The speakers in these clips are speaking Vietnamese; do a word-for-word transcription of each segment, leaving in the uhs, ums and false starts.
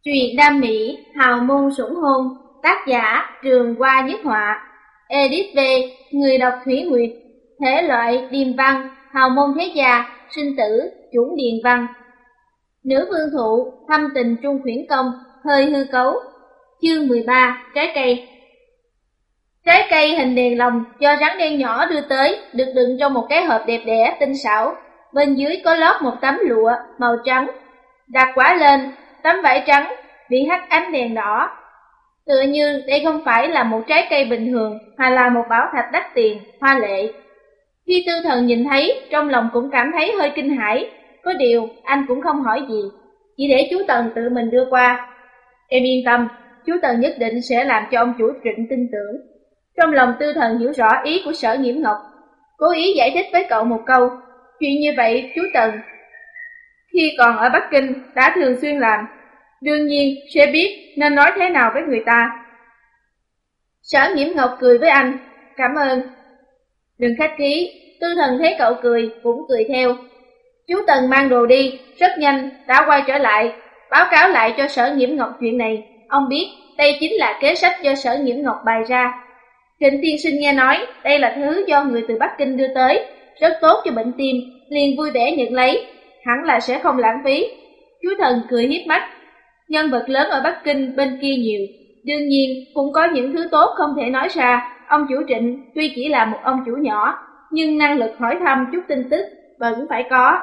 Truyện đam mỹ, hào môn sủng hôn, tác giả Trường Hoa Nhất Họa, edit V, người đọc Thủy Nguyệt, thể loại điềm văn, hào môn thế gia, sinh tử, chủng điền văn. Nữ vương thụ, thâm tình trung khuyển công, hơi hư cấu. Chương mười ba, trái cây. Trái cây hình đèn lồng do rắn đen nhỏ đưa tới, được đựng trong một cái hộp đẹp đẽ tinh xảo. Bên dưới có lót một tấm lụa màu trắng. Đặt quả lên, tấm vải trắng bị hắt ánh đèn đỏ. Tựa như đây không phải là một trái cây bình thường, mà là một bảo thạch đắt tiền, hoa lệ. Khi Tư Thần nhìn thấy, trong lòng cũng cảm thấy hơi kinh hãi. Có điều, anh cũng không hỏi gì, chỉ để chú Tần tự mình đưa qua. Em yên tâm, chú Tần nhất định sẽ làm cho ông chủ Trịnh tin tưởng. Trong lòng Tư Thần hiểu rõ ý của Sở Nghiễm Ngọc, cố ý giải thích với cậu một câu. Chuyện như vậy, chú Tần khi còn ở Bắc Kinh đã thường xuyên làm, đương nhiên sẽ biết nên nói thế nào với người ta. Sở Nghiễm Ngọc cười với anh. Cảm ơn. Đừng khách khí. Tư Thần thấy cậu cười, cũng cười theo. Chú Tần mang đồ đi, rất nhanh đã quay trở lại, báo cáo lại cho Sở Nghiễm Ngọc chuyện này. Ông biết đây chính là kế sách do Sở Nghiễm Ngọc bày ra. Trịnh tiên sinh nghe nói đây là thứ do người từ Bắc Kinh đưa tới, rất tốt cho bệnh tim, liền vui vẻ nhận lấy, hẳn là sẽ không lãng phí. Chú Thần cười hiếp mắt. Nhân vật lớn ở Bắc Kinh bên kia nhiều, đương nhiên cũng có những thứ tốt không thể nói ra. Ông chủ Trịnh tuy chỉ là một ông chủ nhỏ, nhưng năng lực hỏi thăm chút tin tức vẫn phải có.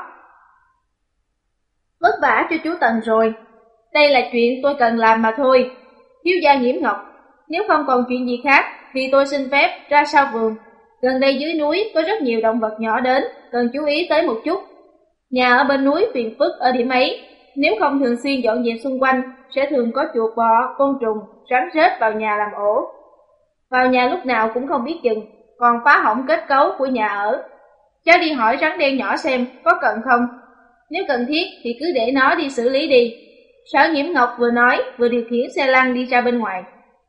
Vất vả cho chú Tần rồi. Đây là chuyện tôi cần làm mà thôi. Thiếu gia Nghiễm Ngọc, nếu không còn chuyện gì khác thì tôi xin phép ra sau vườn. Gần đây dưới núi có rất nhiều động vật nhỏ đến, cần chú ý tới một chút. Nhà ở bên núi phiền phức ở điểm ấy, nếu không thường xuyên dọn dẹp xung quanh, sẽ thường có chuột bọ, côn trùng, rắn rết vào nhà làm ổ. Vào nhà lúc nào cũng không biết chừng, còn phá hỏng kết cấu của nhà ở. Cháu đi hỏi rắn đen nhỏ xem có cần không. Nếu cần thiết thì cứ để nó đi xử lý đi. Sở Nghiễm Ngọc vừa nói vừa điều khiển xe lăn đi ra bên ngoài.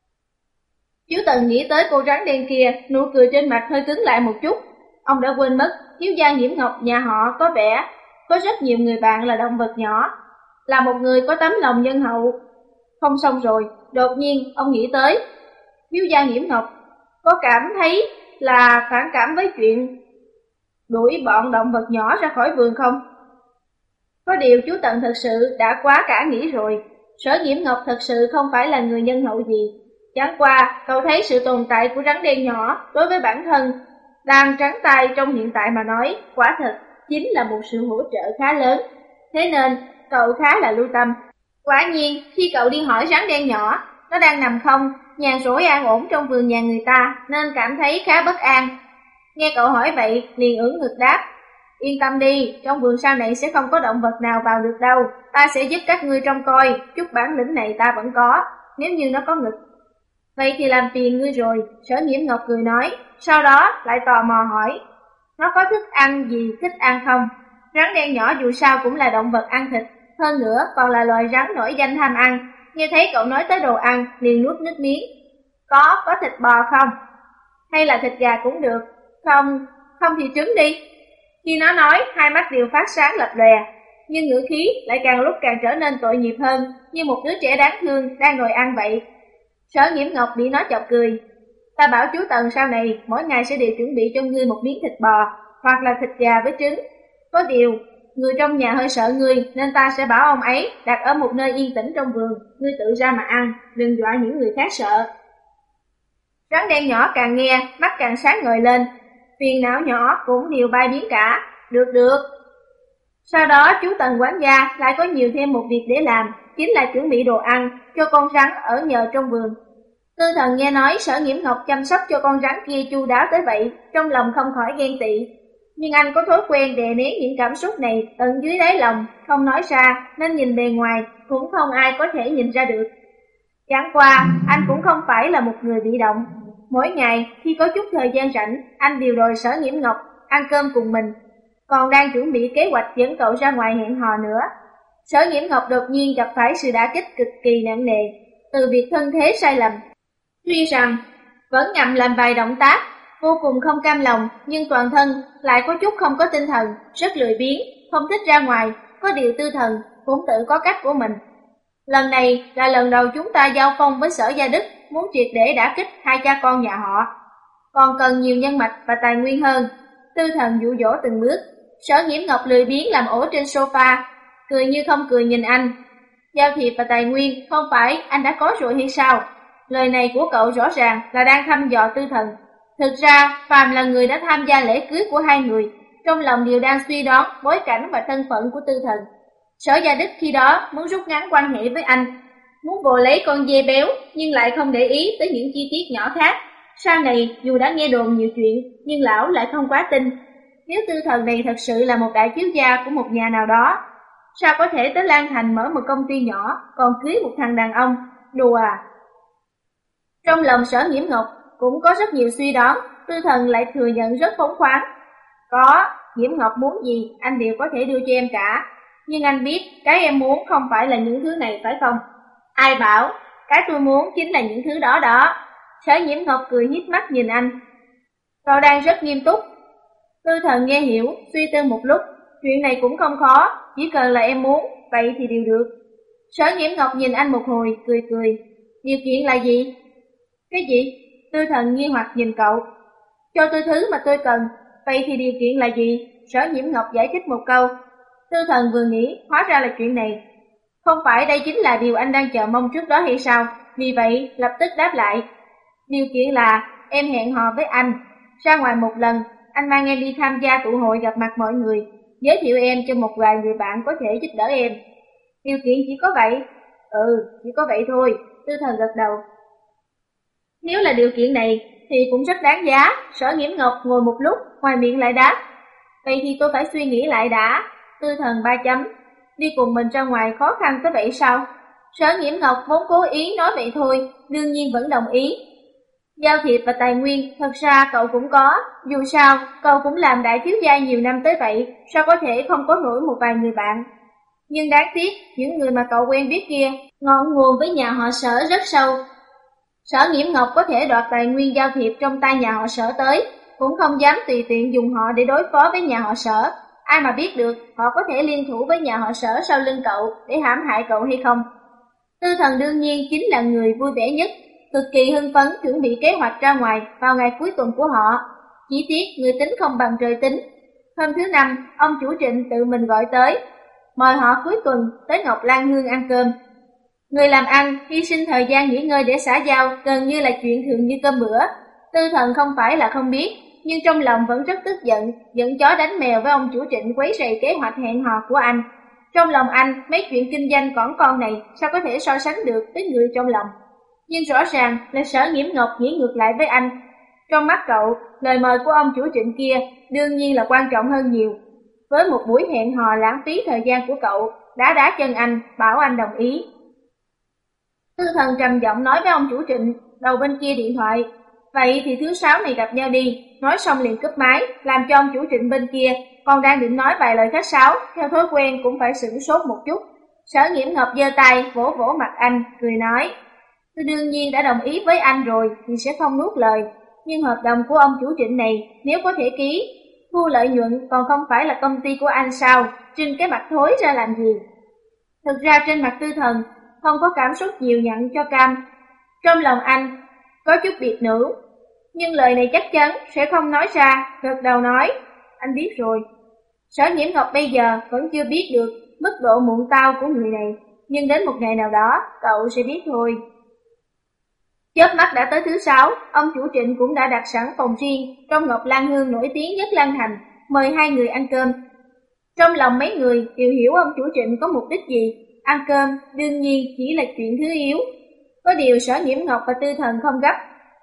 Chú Tần nghĩ tới cô rắn đen kia, nụ cười trên mặt hơi cứng lại một chút. Ông đã quên mất thiếu gia Nghiễm Ngọc nhà họ có vẻ có rất nhiều người bạn là động vật nhỏ, là một người có tấm lòng nhân hậu. Không xong rồi, đột nhiên ông nghĩ tới, thiếu gia Nghiễm Ngọc có cảm thấy là phản cảm với chuyện đuổi bọn động vật nhỏ ra khỏi vườn không? Có điều chú Tần thật sự đã quá cả nghĩ rồi. Sở Nghiễm Ngọc thật sự không phải là người nhân hậu gì. Chẳng qua cậu thấy sự tồn tại của rắn đen nhỏ đối với bản thân đang trắng tay trong hiện tại mà nói, quả thật chính là một sự hỗ trợ khá lớn. Thế nên cậu khá là lưu tâm. Quả nhiên khi cậu đi hỏi rắn đen nhỏ, nó đang nằm không, nhàn rỗi an ổn trong vườn nhà người ta, nên cảm thấy khá bất an. Nghe cậu hỏi vậy, liền ưỡn ngực đáp. Yên tâm đi, trong vườn sau này sẽ không có động vật nào vào được đâu. Ta sẽ giúp các ngươi trông coi, chút bản lĩnh này ta vẫn có, nếu như nó có ngực. Vậy thì làm phiền ngươi rồi, Sở Nghiễm Ngọc cười nói, sau đó lại tò mò hỏi. Nó có thức ăn gì thích ăn không? Rắn đen nhỏ dù sao cũng là động vật ăn thịt, hơn nữa còn là loài rắn nổi danh tham ăn. Nghe thấy cậu nói tới đồ ăn, liền nuốt nước miếng. Có, có thịt bò không? Hay là thịt gà cũng được. Không, không thì trứng đi. Khi nó nói, hai mắt đều phát sáng lập lòe, nhưng ngữ khí lại càng lúc càng trở nên tội nghiệp hơn, như một đứa trẻ đáng thương đang ngồi ăn vậy. Sở Nghiễm Ngọc bị nó chọc cười. Ta bảo chú Tần sau này mỗi ngày sẽ đều chuẩn bị cho ngươi một miếng thịt bò, hoặc là thịt gà với trứng. Có điều, người trong nhà hơi sợ ngươi, nên ta sẽ bảo ông ấy đặt ở một nơi yên tĩnh trong vườn, ngươi tự ra mà ăn, đừng dọa những người khác sợ. Rắn đen nhỏ càng nghe, mắt càng sáng ngời lên, phiền não nhỏ cũng đều bay biến cả. Được được. Sau đó chú Tần quản gia lại có nhiều thêm một việc để làm, chính là chuẩn bị đồ ăn cho con rắn ở nhờ trong vườn. Tư Thần nghe nói Sở Nghiễm Ngọc chăm sóc cho con rắn kia chu đáo tới vậy, trong lòng không khỏi ghen tị. Nhưng anh có thói quen đè nén những cảm xúc này tận dưới đáy lòng, không nói ra, nên nhìn bề ngoài cũng không ai có thể nhìn ra được. Chẳng qua, anh cũng không phải là một người bị động. Mỗi ngày khi có chút thời gian rảnh, anh đều đòi Sở Nghiễm Ngọc ăn cơm cùng mình, còn đang chuẩn bị kế hoạch dẫn cậu ra ngoài hẹn hò nữa. Sở Nghiễm Ngọc đột nhiên gặp phải sự đả kích cực kỳ nặng nề từ việc thân thế sai lầm. Tuy rằng vẫn ngậm làm vài động tác, vô cùng không cam lòng, nhưng toàn thân lại có chút không có tinh thần, rất lười biếng, không thích ra ngoài. Có điều Tư Thần cũng tự có cách của mình. Lần này là lần đầu chúng ta giao phong với Sở Gia Đức, muốn triệt để đả kích hai cha con nhà họ. Còn cần nhiều nhân mạch và tài nguyên hơn. Tư Thần dụ dỗ từng bước. Sở Nghiễm Ngọc lười biếng làm ổ trên sofa, cười như không cười nhìn anh. Giao thiệp và tài nguyên không phải anh đã có rồi hay sao? Lời này của cậu rõ ràng là đang thăm dò Tư Thần. Thực ra, phàm là người đã tham gia lễ cưới của hai người, trong lòng đều đang suy đoán bối cảnh và thân phận của Tư Thần. Sở Gia Đức khi đó muốn rút ngắn quan hệ với anh, muốn vồ lấy con dê béo nhưng lại không để ý tới những chi tiết nhỏ khác. Sau này dù đã nghe đồn nhiều chuyện nhưng lão lại không quá tin. Nếu Tư Thần này thật sự là một đại thiếu gia của một nhà nào đó, sao có thể tới Lan Thành mở một công ty nhỏ còn cưới một thằng đàn ông? Đùa à? Trong lòng Sở Nghiễm Ngọc cũng có rất nhiều suy đoán. Tư Thần lại thừa nhận rất phóng khoáng. Có, Nghiễm Ngọc muốn gì anh đều có thể đưa cho em cả. Nhưng anh biết cái em muốn không phải là những thứ này phải không? Ai bảo, cái tôi muốn chính là những thứ đó đó. Sở Nhiễm Ngọc cười híp mắt nhìn anh. Cậu đang rất nghiêm túc. Tư Thần nghe hiểu, suy tư một lúc. Chuyện này cũng không khó, chỉ cần là em muốn, vậy thì đều được. Sở Nhiễm Ngọc nhìn anh một hồi, cười cười. Điều kiện là gì? Cái gì? Tư Thần nghi hoặc nhìn cậu. Cho tôi thứ mà tôi cần, vậy thì điều kiện là gì? Sở Nhiễm Ngọc giải thích một câu. Tư Thần vừa nghĩ, hóa ra là chuyện này. Không phải đây chính là điều anh đang chờ mong trước đó hay sao? Vì vậy, lập tức đáp lại. Điều kiện là em hẹn hò với anh. Ra ngoài một lần, anh mang em đi tham gia tụ hội gặp mặt mọi người, giới thiệu em cho một vài người bạn có thể giúp đỡ em. Điều kiện chỉ có vậy? Ừ, chỉ có vậy thôi. Tư Thần gật đầu. Nếu là điều kiện này, thì cũng rất đáng giá. Sở Nghiễm Ngọc ngồi một lúc, ngoài miệng lại đáp. Vậy thì tôi phải suy nghĩ lại đã. Tư Thần ba chấm. Đi cùng mình ra ngoài khó khăn tới vậy sao? Sở Nghiễm Ngọc vốn cố ý nói vậy thôi, đương nhiên vẫn đồng ý. Giao thiệp và tài nguyên, thật ra cậu cũng có. Dù sao, cậu cũng làm đại thiếu gia nhiều năm tới vậy, sao có thể không có nổi một vài người bạn. Nhưng đáng tiếc, những người mà cậu quen biết kia, ngọn nguồn với nhà họ Sở rất sâu. Sở Nghiễm Ngọc có thể đoạt tài nguyên giao thiệp trong tay nhà họ Sở tới, cũng không dám tùy tiện dùng họ để đối phó với nhà họ Sở. Ai mà biết được họ có thể liên thủ với nhà họ Sở sau lưng cậu để hãm hại cậu hay không. Tư Thần đương nhiên chính là người vui vẻ nhất, cực kỳ hưng phấn chuẩn bị kế hoạch ra ngoài vào ngày cuối tuần của họ. Chỉ tiếc người tính không bằng trời tính. Hôm thứ năm, ông chủ Trịnh tự mình gọi tới, mời họ cuối tuần tới Ngọc Lan Hương ăn cơm. Người làm ăn hy sinh thời gian nghỉ ngơi để xã giao gần như là chuyện thường như cơm bữa. Tư Thần không phải là không biết, nhưng trong lòng vẫn rất tức giận, giận chó đánh mèo với ông chủ Trịnh quấy rầy kế hoạch hẹn hò của anh. Trong lòng anh, mấy chuyện kinh doanh cỏn con này sao có thể so sánh được với người trong lòng. Nhưng rõ ràng là Sở Nghiễm Ngọc nghĩ ngược lại với anh. Trong mắt cậu, lời mời của ông chủ Trịnh kia đương nhiên là quan trọng hơn nhiều. Với một buổi hẹn hò lãng phí thời gian của cậu, đá đá chân anh, bảo anh đồng ý. Tư Thần trầm giọng nói với ông chủ Trịnh, đầu bên kia điện thoại. Vậy thì thứ sáu này gặp nhau đi. Nói xong liền cúp máy, làm cho ông chủ Trịnh bên kia còn đang định nói vài lời khách sáo, theo thói quen cũng phải sửng sốt một chút. Sở Nghiễm Ngọc giơ tay vỗ vỗ mặt anh, cười nói, tôi đương nhiên đã đồng ý với anh rồi thì sẽ không nuốt lời, nhưng hợp đồng của ông chủ Trịnh này nếu có thể ký, thu lợi nhuận còn không phải là công ty của anh sao, trưng cái mặt thối ra làm gì. Thực ra trên mặt Tư Thần không có cảm xúc nhiều nhận cho cam. Trong lòng anh có chút biệt nữ, nhưng lời này chắc chắn sẽ không nói ra, gật đầu nói, anh biết rồi. Sở Nhiễm Ngọc bây giờ vẫn chưa biết được mức độ muộn tao của người này, nhưng đến một ngày nào đó cậu sẽ biết thôi. Chớp mắt đã tới thứ sáu, ông chủ Trịnh cũng đã đặt sẵn phòng riêng trong Ngọc Lan Hương nổi tiếng nhất Lan Thành, mời hai người ăn cơm. Trong lòng mấy người đều hiểu ông chủ Trịnh có mục đích gì, ăn cơm đương nhiên chỉ là chuyện thứ yếu. Có điều Sở Nhiễm Ngọc và Tư Thần không gấp.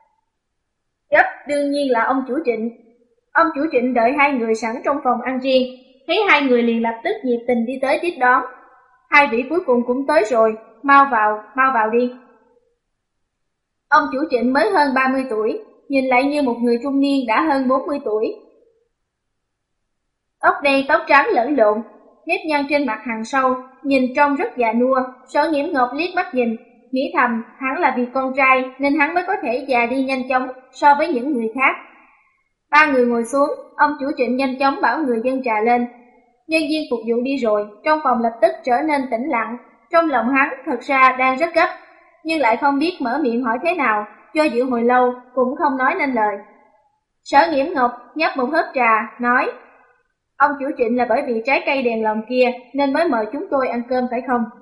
Gấp đương nhiên là ông chủ Trịnh. Ông chủ Trịnh đợi hai người sẵn trong phòng ăn riêng, thấy hai người liền lập tức nhiệt tình đi tới tiếp đón. Hai vị cuối cùng cũng tới rồi, mau vào, mau vào đi. Ông chủ Trịnh mới hơn ba mươi tuổi, nhìn lại như một người trung niên đã hơn bốn mươi tuổi. Tóc đen tóc trắng lẫn lộn, nếp nhăn trên mặt hằn sâu, nhìn trông rất già nua. Sở Nghiễm Ngọc liếc mắt nhìn, nghĩ thầm hắn là vì con trai nên hắn mới có thể già đi nhanh chóng so với những người khác. Ba người ngồi xuống, ông chủ Trịnh nhanh chóng bảo người dân trà lên. Nhân viên phục vụ đi rồi, trong phòng lập tức trở nên tĩnh lặng. Trong lòng hắn thật ra đang rất gấp, nhưng lại không biết mở miệng hỏi thế nào, do dự hồi lâu cũng không nói nên lời. Sở Nghiễm Ngọc nhấp một hớp trà, nói: Ông chủ Trịnh là bởi vì trái cây đèn lồng kia nên mới mời chúng tôi ăn cơm phải không?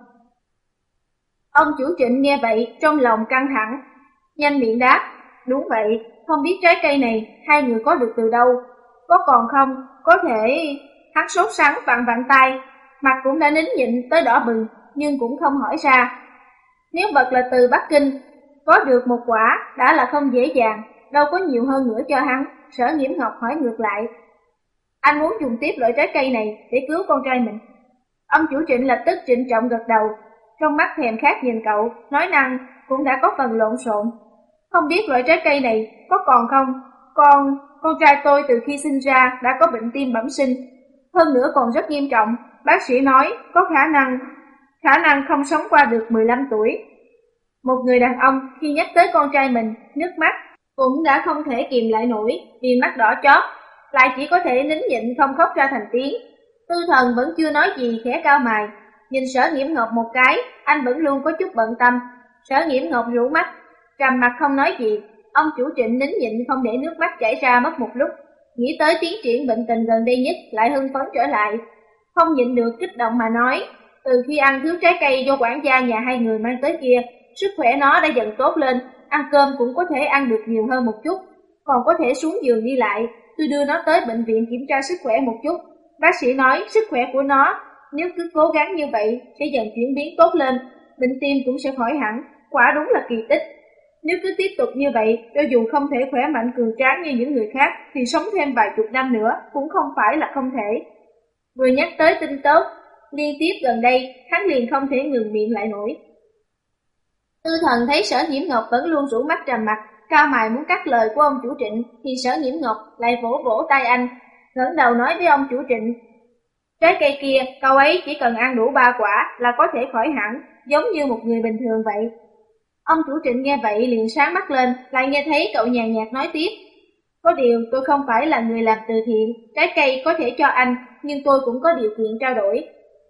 Ông chủ Trịnh nghe vậy trong lòng căng thẳng, nhanh miệng đáp: Đúng vậy, không biết trái cây này hai người có được từ đâu, có còn không, có thể... Hắn sốt sắng vặn vặn tay, mặt cũng đã nín nhịn tới đỏ bừng, nhưng cũng không hỏi ra. Nếu vật là từ Bắc Kinh, có được một quả đã là không dễ dàng, đâu có nhiều hơn nữa cho hắn. Sở Nghiễm Ngọc hỏi ngược lại: Anh muốn dùng tiếp loại trái cây này để cứu con trai mình? Ông chủ Trịnh lập tức trịnh trọng gật đầu, trong mắt thèm khát nhìn cậu, nói năng cũng đã có phần lộn xộn. Không biết loại trái cây này có còn không? Con, con trai tôi từ khi sinh ra đã có bệnh tim bẩm sinh, hơn nữa còn rất nghiêm trọng. Bác sĩ nói có khả năng, khả năng không sống qua được mười lăm tuổi. Một người đàn ông khi nhắc tới con trai mình, nước mắt cũng đã không thể kìm lại nổi, vì mắt đỏ chót, lại chỉ có thể nín nhịn không khóc ra thành tiếng. Tư Thần vẫn chưa nói gì, khẽ cau mày, nhìn Sở Nghiễm Ngọc một cái, anh vẫn luôn có chút bận tâm. Sở Nghiễm Ngọc rũ mắt, trầm mặt không nói gì. Ông chủ Trịnh nín nhịn không để nước mắt chảy ra mất một lúc, nghĩ tới tiến triển bệnh tình gần đây nhất lại hưng phấn trở lại, không nhịn được kích động mà nói: Từ khi ăn thứ trái cây do quản gia nhà hai người mang tới kia, sức khỏe nó đã dần tốt lên, ăn cơm cũng có thể ăn được nhiều hơn một chút, còn có thể xuống giường đi lại. Tôi đưa nó tới bệnh viện kiểm tra sức khỏe một chút, bác sĩ nói sức khỏe của nó nếu cứ cố gắng như vậy sẽ dần chuyển biến tốt lên, bệnh tim cũng sẽ khỏi hẳn. Quả đúng là kỳ tích. Nếu cứ tiếp tục như vậy, cho dù không thể khỏe mạnh cường tráng như những người khác, thì sống thêm vài chục năm nữa cũng không phải là không thể. Vừa nhắc tới tin tốt, liên tiếp gần đây, hắn liền không thể ngừng miệng lại nổi. Tư Thần thấy Sở Nghiễm Ngọc vẫn luôn rũ mắt trầm mặt, cau mày muốn cắt lời của ông chủ Trịnh, thì Sở Nghiễm Ngọc lại vỗ vỗ tay anh, ngẩng đầu nói với ông chủ Trịnh: Trái cây kia, cậu ấy chỉ cần ăn đủ ba quả là có thể khỏi hẳn, giống như một người bình thường vậy. Ông chủ Trịnh nghe vậy liền sáng mắt lên, lại nghe thấy cậu nhàn nhạt nói tiếp: Có điều tôi không phải là người làm từ thiện, trái cây có thể cho anh, nhưng tôi cũng có điều kiện trao đổi.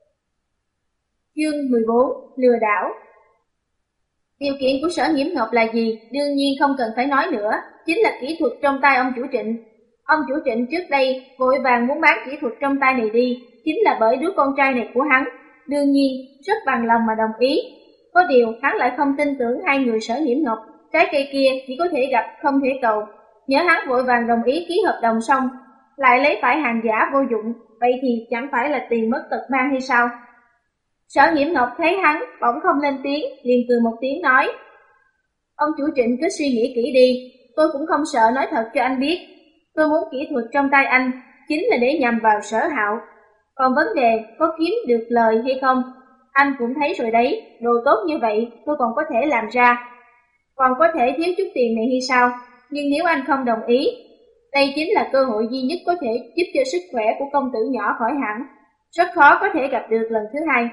Chương mười bốn, lừa đảo. Điều kiện của Sở Nghiễm Ngọc là gì? Đương nhiên không cần phải nói nữa, chính là kỹ thuật trong tay ông chủ Trịnh. Ông chủ Trịnh trước đây vội vàng muốn bán kỹ thuật trong tay này đi, chính là bởi đứa con trai này của hắn, đương nhiên rất bằng lòng mà đồng ý. Có điều hắn lại không tin tưởng hai người Sở Nghiễm Ngọc, trái cây kia chỉ có thể gặp không thể cầu. Nhớ hắn vội vàng đồng ý ký hợp đồng xong, lại lấy phải hàng giả vô dụng, vậy thì chẳng phải là tiền mất tật mang hay sao? Sở Nghiễm Ngọc thấy hắn bỗng không lên tiếng, liền cười một tiếng nói: Ông chủ Trịnh cứ suy nghĩ kỹ đi, tôi cũng không sợ nói thật cho anh biết. Tôi muốn kỹ thuật trong tay anh chính là để nhằm vào Sở Hạo. Còn vấn đề có kiếm được lời hay không, anh cũng thấy rồi đấy, đồ tốt như vậy tôi còn có thể làm ra. Còn có thể thiếu chút tiền này hay sao? Nhưng nếu anh không đồng ý, đây chính là cơ hội duy nhất có thể giúp cho sức khỏe của công tử nhỏ khỏi hẳn, rất khó có thể gặp được lần thứ hai.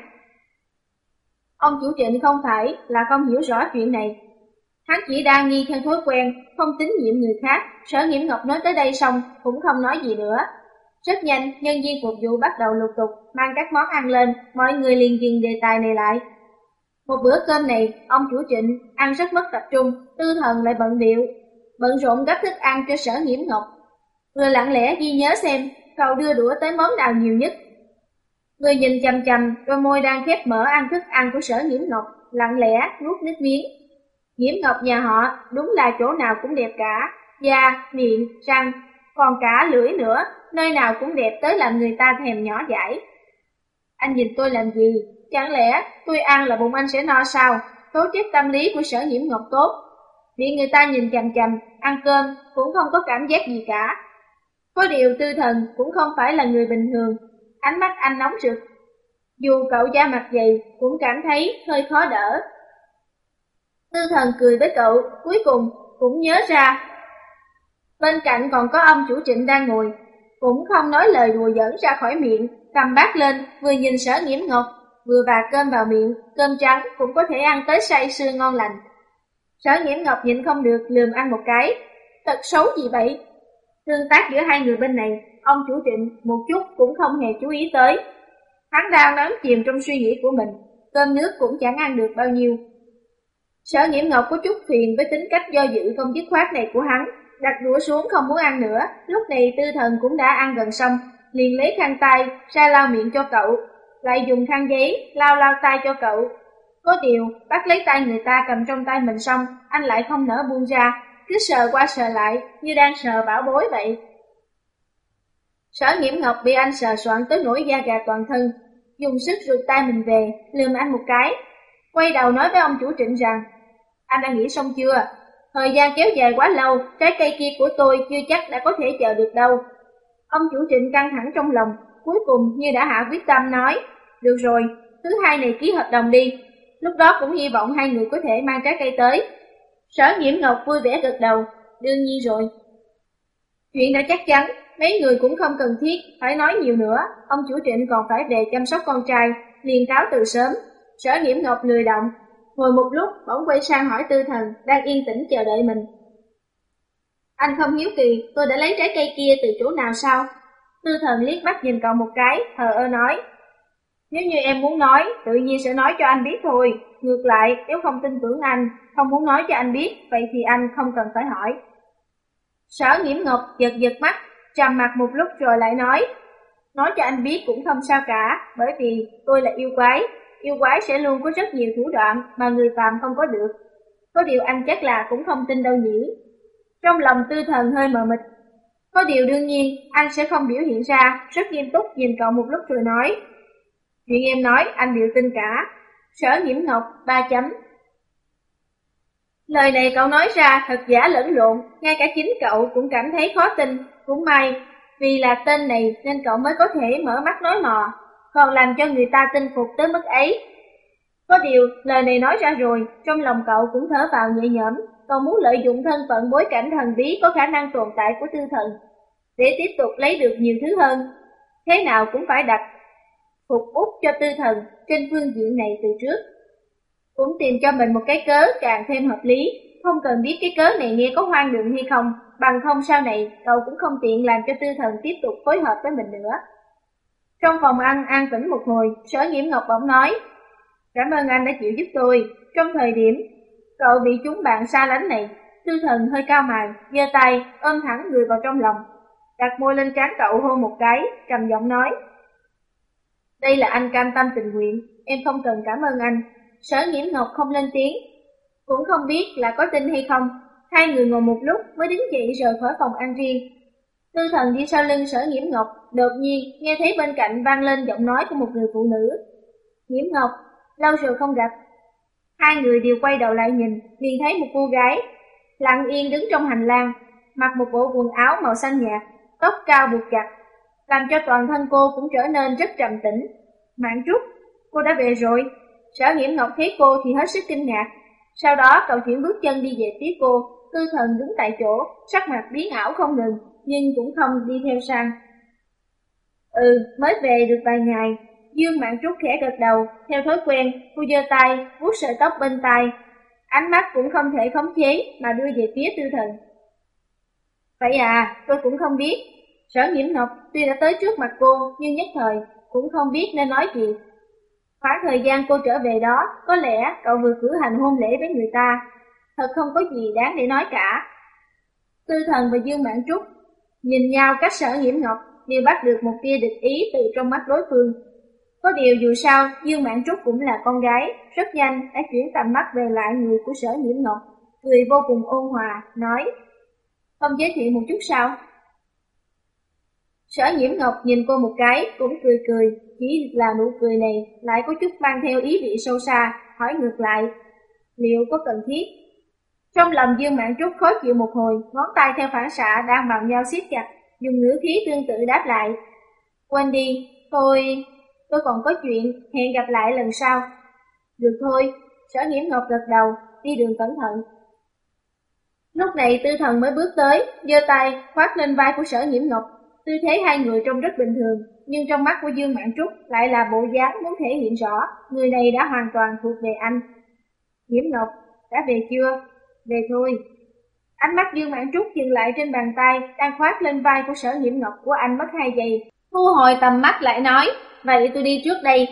Ông chủ Trịnh không phải là không hiểu rõ chuyện này, hắn chỉ đang nghi theo thói quen, không tín nhiệm người khác. Sở Nghiễm Ngọc nói tới đây xong cũng không nói gì nữa. Rất nhanh, nhân viên phục vụ bắt đầu lục tục mang các món ăn lên, mọi người liền dừng đề tài này lại. Một bữa cơm này, ông chủ Trịnh ăn rất mất tập trung, Tư Thần lại bận điệu, bận rộn gấp thức ăn cho Sở Nghiễm Ngọc, vừa lặng lẽ ghi nhớ xem cậu đưa đũa tới món nào nhiều nhất. Người nhìn chằm chằm, đôi môi đang khép mở ăn thức ăn của Sở Nghiễm Ngọc, lặng lẽ nuốt nước miếng. Nghiễm Ngọc nhà họ đúng là chỗ nào cũng đẹp cả, da, miệng, răng, còn cả lưỡi nữa, nơi nào cũng đẹp tới làm người ta thèm nhỏ dãi. Anh nhìn tôi làm gì? Chẳng lẽ tôi ăn là bụng anh sẽ no sao? Tố chất tâm lý của Sở Nghiễm Ngọc tốt, bị người ta nhìn chằm chằm, ăn cơm cũng không có cảm giác gì cả. Có điều Tư Thần cũng không phải là người bình thường, ánh mắt anh nóng rực. Dù cậu da mặt dày cũng cảm thấy hơi khó đỡ. Tư Thần cười với cậu, cuối cùng cũng nhớ ra bên cạnh còn có ông chủ Trịnh đang ngồi, cũng không nói lời đùa giỡn ra khỏi miệng, cầm bát lên, vừa nhìn Sở Nghiễm Ngọc, vừa và cơm vào miệng, cơm trắng cũng có thể ăn tới say sưa ngon lành. Sở Nghiễm Ngọc nhịn không được lườm ăn một cái, thật xấu gì vậy? Tương tác giữa hai người bên này, ông chủ Trịnh một chút cũng không hề chú ý tới. Hắn đang đắm chìm trong suy nghĩ của mình, cơm nước cũng chẳng ăn được bao nhiêu. Sở Nhiễm Ngọc có chút phiền với tính cách do dự không dứt khoát này của hắn, đặt đũa xuống không muốn ăn nữa. Lúc này Tư Thần cũng đã ăn gần xong, liền lấy khăn tay ra lau miệng cho cậu, lại dùng khăn giấy lau lau tay cho cậu. Có điều, bắt lấy tay người ta cầm trong tay mình xong, anh lại không nỡ buông ra, cứ sờ qua sờ lại như đang sờ bảo bối vậy. Sở Nhiễm Ngọc bị anh sờ soạn tới nỗi da gà toàn thân, dùng sức rụt tay mình về, lườm anh một cái, quay đầu nói với ông chủ Trịnh rằng: "Anh đã nghĩ xong chưa? Thời gian kéo dài quá lâu, trái cây kia của tôi chưa chắc đã có thể chờ được đâu." Ông chủ Trịnh căng thẳng trong lòng, cuối cùng như đã hạ quyết tâm nói: "Được rồi, thứ hai này ký hợp đồng đi, lúc đó cũng hy vọng hai người có thể mang trái cây tới." Sở Nhiễm Ngọc vui vẻ gật đầu: "Đương nhiên rồi." Chuyện đã chắc chắn, mấy người cũng không cần thiết phải nói nhiều nữa, ông chủ Trịnh còn phải về chăm sóc con trai, liền cáo từ sớm. Sở Nhiễm Ngọc lười động, ngồi một lúc bỗng quay sang hỏi Tư Thần đang yên tĩnh chờ đợi mình: "Anh không hiếu kỳ tôi đã lấy trái cây kia từ chỗ nào sao?" Tư Thần liếc mắt nhìn cậu một cái, thờ ơ nói: "Nếu như em muốn nói, tự nhiên sẽ nói cho anh biết thôi. Ngược lại, nếu không tin tưởng anh, không muốn nói cho anh biết, vậy thì anh không cần phải hỏi." Sở Nhiễm Ngọc giật giật mắt, trầm mặt một lúc rồi lại nói: "Nói cho anh biết cũng không sao cả, bởi vì tôi là yêu quái. Yêu quái sẽ luôn có rất nhiều thủ đoạn mà người phàm không có được. Có điều anh chắc là cũng không tin đâu nhỉ?" Trong lòng Tư Thần hơi mờ mịt. Có điều đương nhiên anh sẽ không biểu hiện ra, rất nghiêm túc nhìn cậu một lúc rồi nói: "Chuyện em nói anh đều tin cả." Sở Nhiễm Ngọc ba chấm. Lời này cậu nói ra thật giả lẫn lộn, ngay cả chính cậu cũng cảm thấy khó tin. Cũng may, vì là tên này nên cậu mới có thể mở mắt nói mò, còn làm cho người ta tin phục tới mức ấy. Có điều, lời này nói ra rồi, trong lòng cậu cũng thở vào nhẹ nhõm, còn muốn lợi dụng thân phận bối cảnh thần bí có khả năng tồn tại của Tư Thần, để tiếp tục lấy được nhiều thứ hơn. Thế nào cũng phải đặt phục út cho Tư Thần trên phương diện này từ trước. Cũng tìm cho mình một cái cớ càng thêm hợp lý, không cần biết cái cớ này nghe có hoang đường hay không, bằng không sau này cậu cũng không tiện làm cho Tư Thần tiếp tục phối hợp với mình nữa. Trong phòng ăn an tĩnh một hồi, Sở Nhiễm Ngọc bỗng nói: "Cảm ơn anh đã chịu giúp tôi. Trong thời điểm cậu bị chúng bạn xa lánh này." Tư Thần hơi cao mày, giơ tay ôm thẳng người vào trong lòng, đặt môi lên trán cậu hôn một cái, trầm giọng nói: "Đây là anh cam tâm tình nguyện, em không cần cảm ơn anh." Sở Nhiễm Ngọc không lên tiếng, cũng không biết là có tin hay không. Hai người ngồi một lúc mới đứng dậy rời khỏi phòng ăn riêng. Tư Thần đi sau lưng Sở Nhiễm Ngọc, đột nhiên nghe thấy bên cạnh vang lên giọng nói của một người phụ nữ: "Nhiễm Ngọc, lâu rồi không gặp." Hai người đều quay đầu lại nhìn, liền thấy một cô gái lặng yên đứng trong hành lang, mặc một bộ quần áo màu xanh nhạt, tóc cao buộc chặt, làm cho toàn thân cô cũng trở nên rất trầm tĩnh. "Mạn Trúc, cô đã về rồi." Sở Nhiễm Ngọc thấy cô thì hết sức kinh ngạc, sau đó cậu chuyển bước chân đi về phía cô. Tư Thần đứng tại chỗ, sắc mặt biến ảo không ngừng, nhưng cũng không đi theo sang. "Ừ, mới về được vài ngày." Dương Mạn Trúc khẽ gật đầu, theo thói quen, cô giơ tay vuốt sợi tóc bên tai, ánh mắt cũng không thể khống chế mà đưa về phía Tư Thần. "Vậy à, tôi cũng không biết." Sở Nhiễm Ngọc tuy đã tới trước mặt cô, nhưng nhất thời cũng không biết nên nói gì. Khoảng thời gian cô trở về đó, có lẽ cậu vừa cử hành hôn lễ với người ta, thật không có gì đáng để nói cả. Tư Thần và Dương Mạn Trúc nhìn nhau cách Sở Nhiễm Ngọc đều bắt được một tia địch ý từ trong mắt đối phương. Có điều dù sao, Dương Mạn Trúc cũng là con gái, rất nhanh đã chuyển tầm mắt về lại người của Sở Nhiễm Ngọc, cười vô cùng ôn hòa, nói: "Không giới thiệu một chút sao?" Sở Nhiễm Ngọc nhìn cô một cái, cũng cười cười, chỉ là nụ cười này lại có chút mang theo ý vị sâu xa, hỏi ngược lại: "Liệu có cần thiết?" Trong lòng Dương Mạn Trúc khó chịu một hồi, ngón tay theo phản xạ đang bằng nhau siết chặt, dùng ngữ khí tương tự đáp lại: "Quên đi, tôi... tôi còn có chuyện, hẹn gặp lại lần sau." "Được thôi." Sở Nhiễm Ngọc gật đầu, đi đường cẩn thận. Lúc này Tư Thần mới bước tới, giơ tay khoác lên vai của Sở Nhiễm Ngọc. Tư thế hai người trông rất bình thường, nhưng trong mắt của Dương Mạn Trúc lại là bộ dáng muốn thể hiện rõ người này đã hoàn toàn thuộc về anh. "Nhiễm Ngọc, đã về chưa?" "Về thôi." Ánh mắt Dương Mạn Trúc dừng lại trên bàn tay đang khoác lên vai của Sở Nhiễm Ngọc của anh mất hai giây, thu hồi tầm mắt lại nói: "Vậy tôi đi trước đây."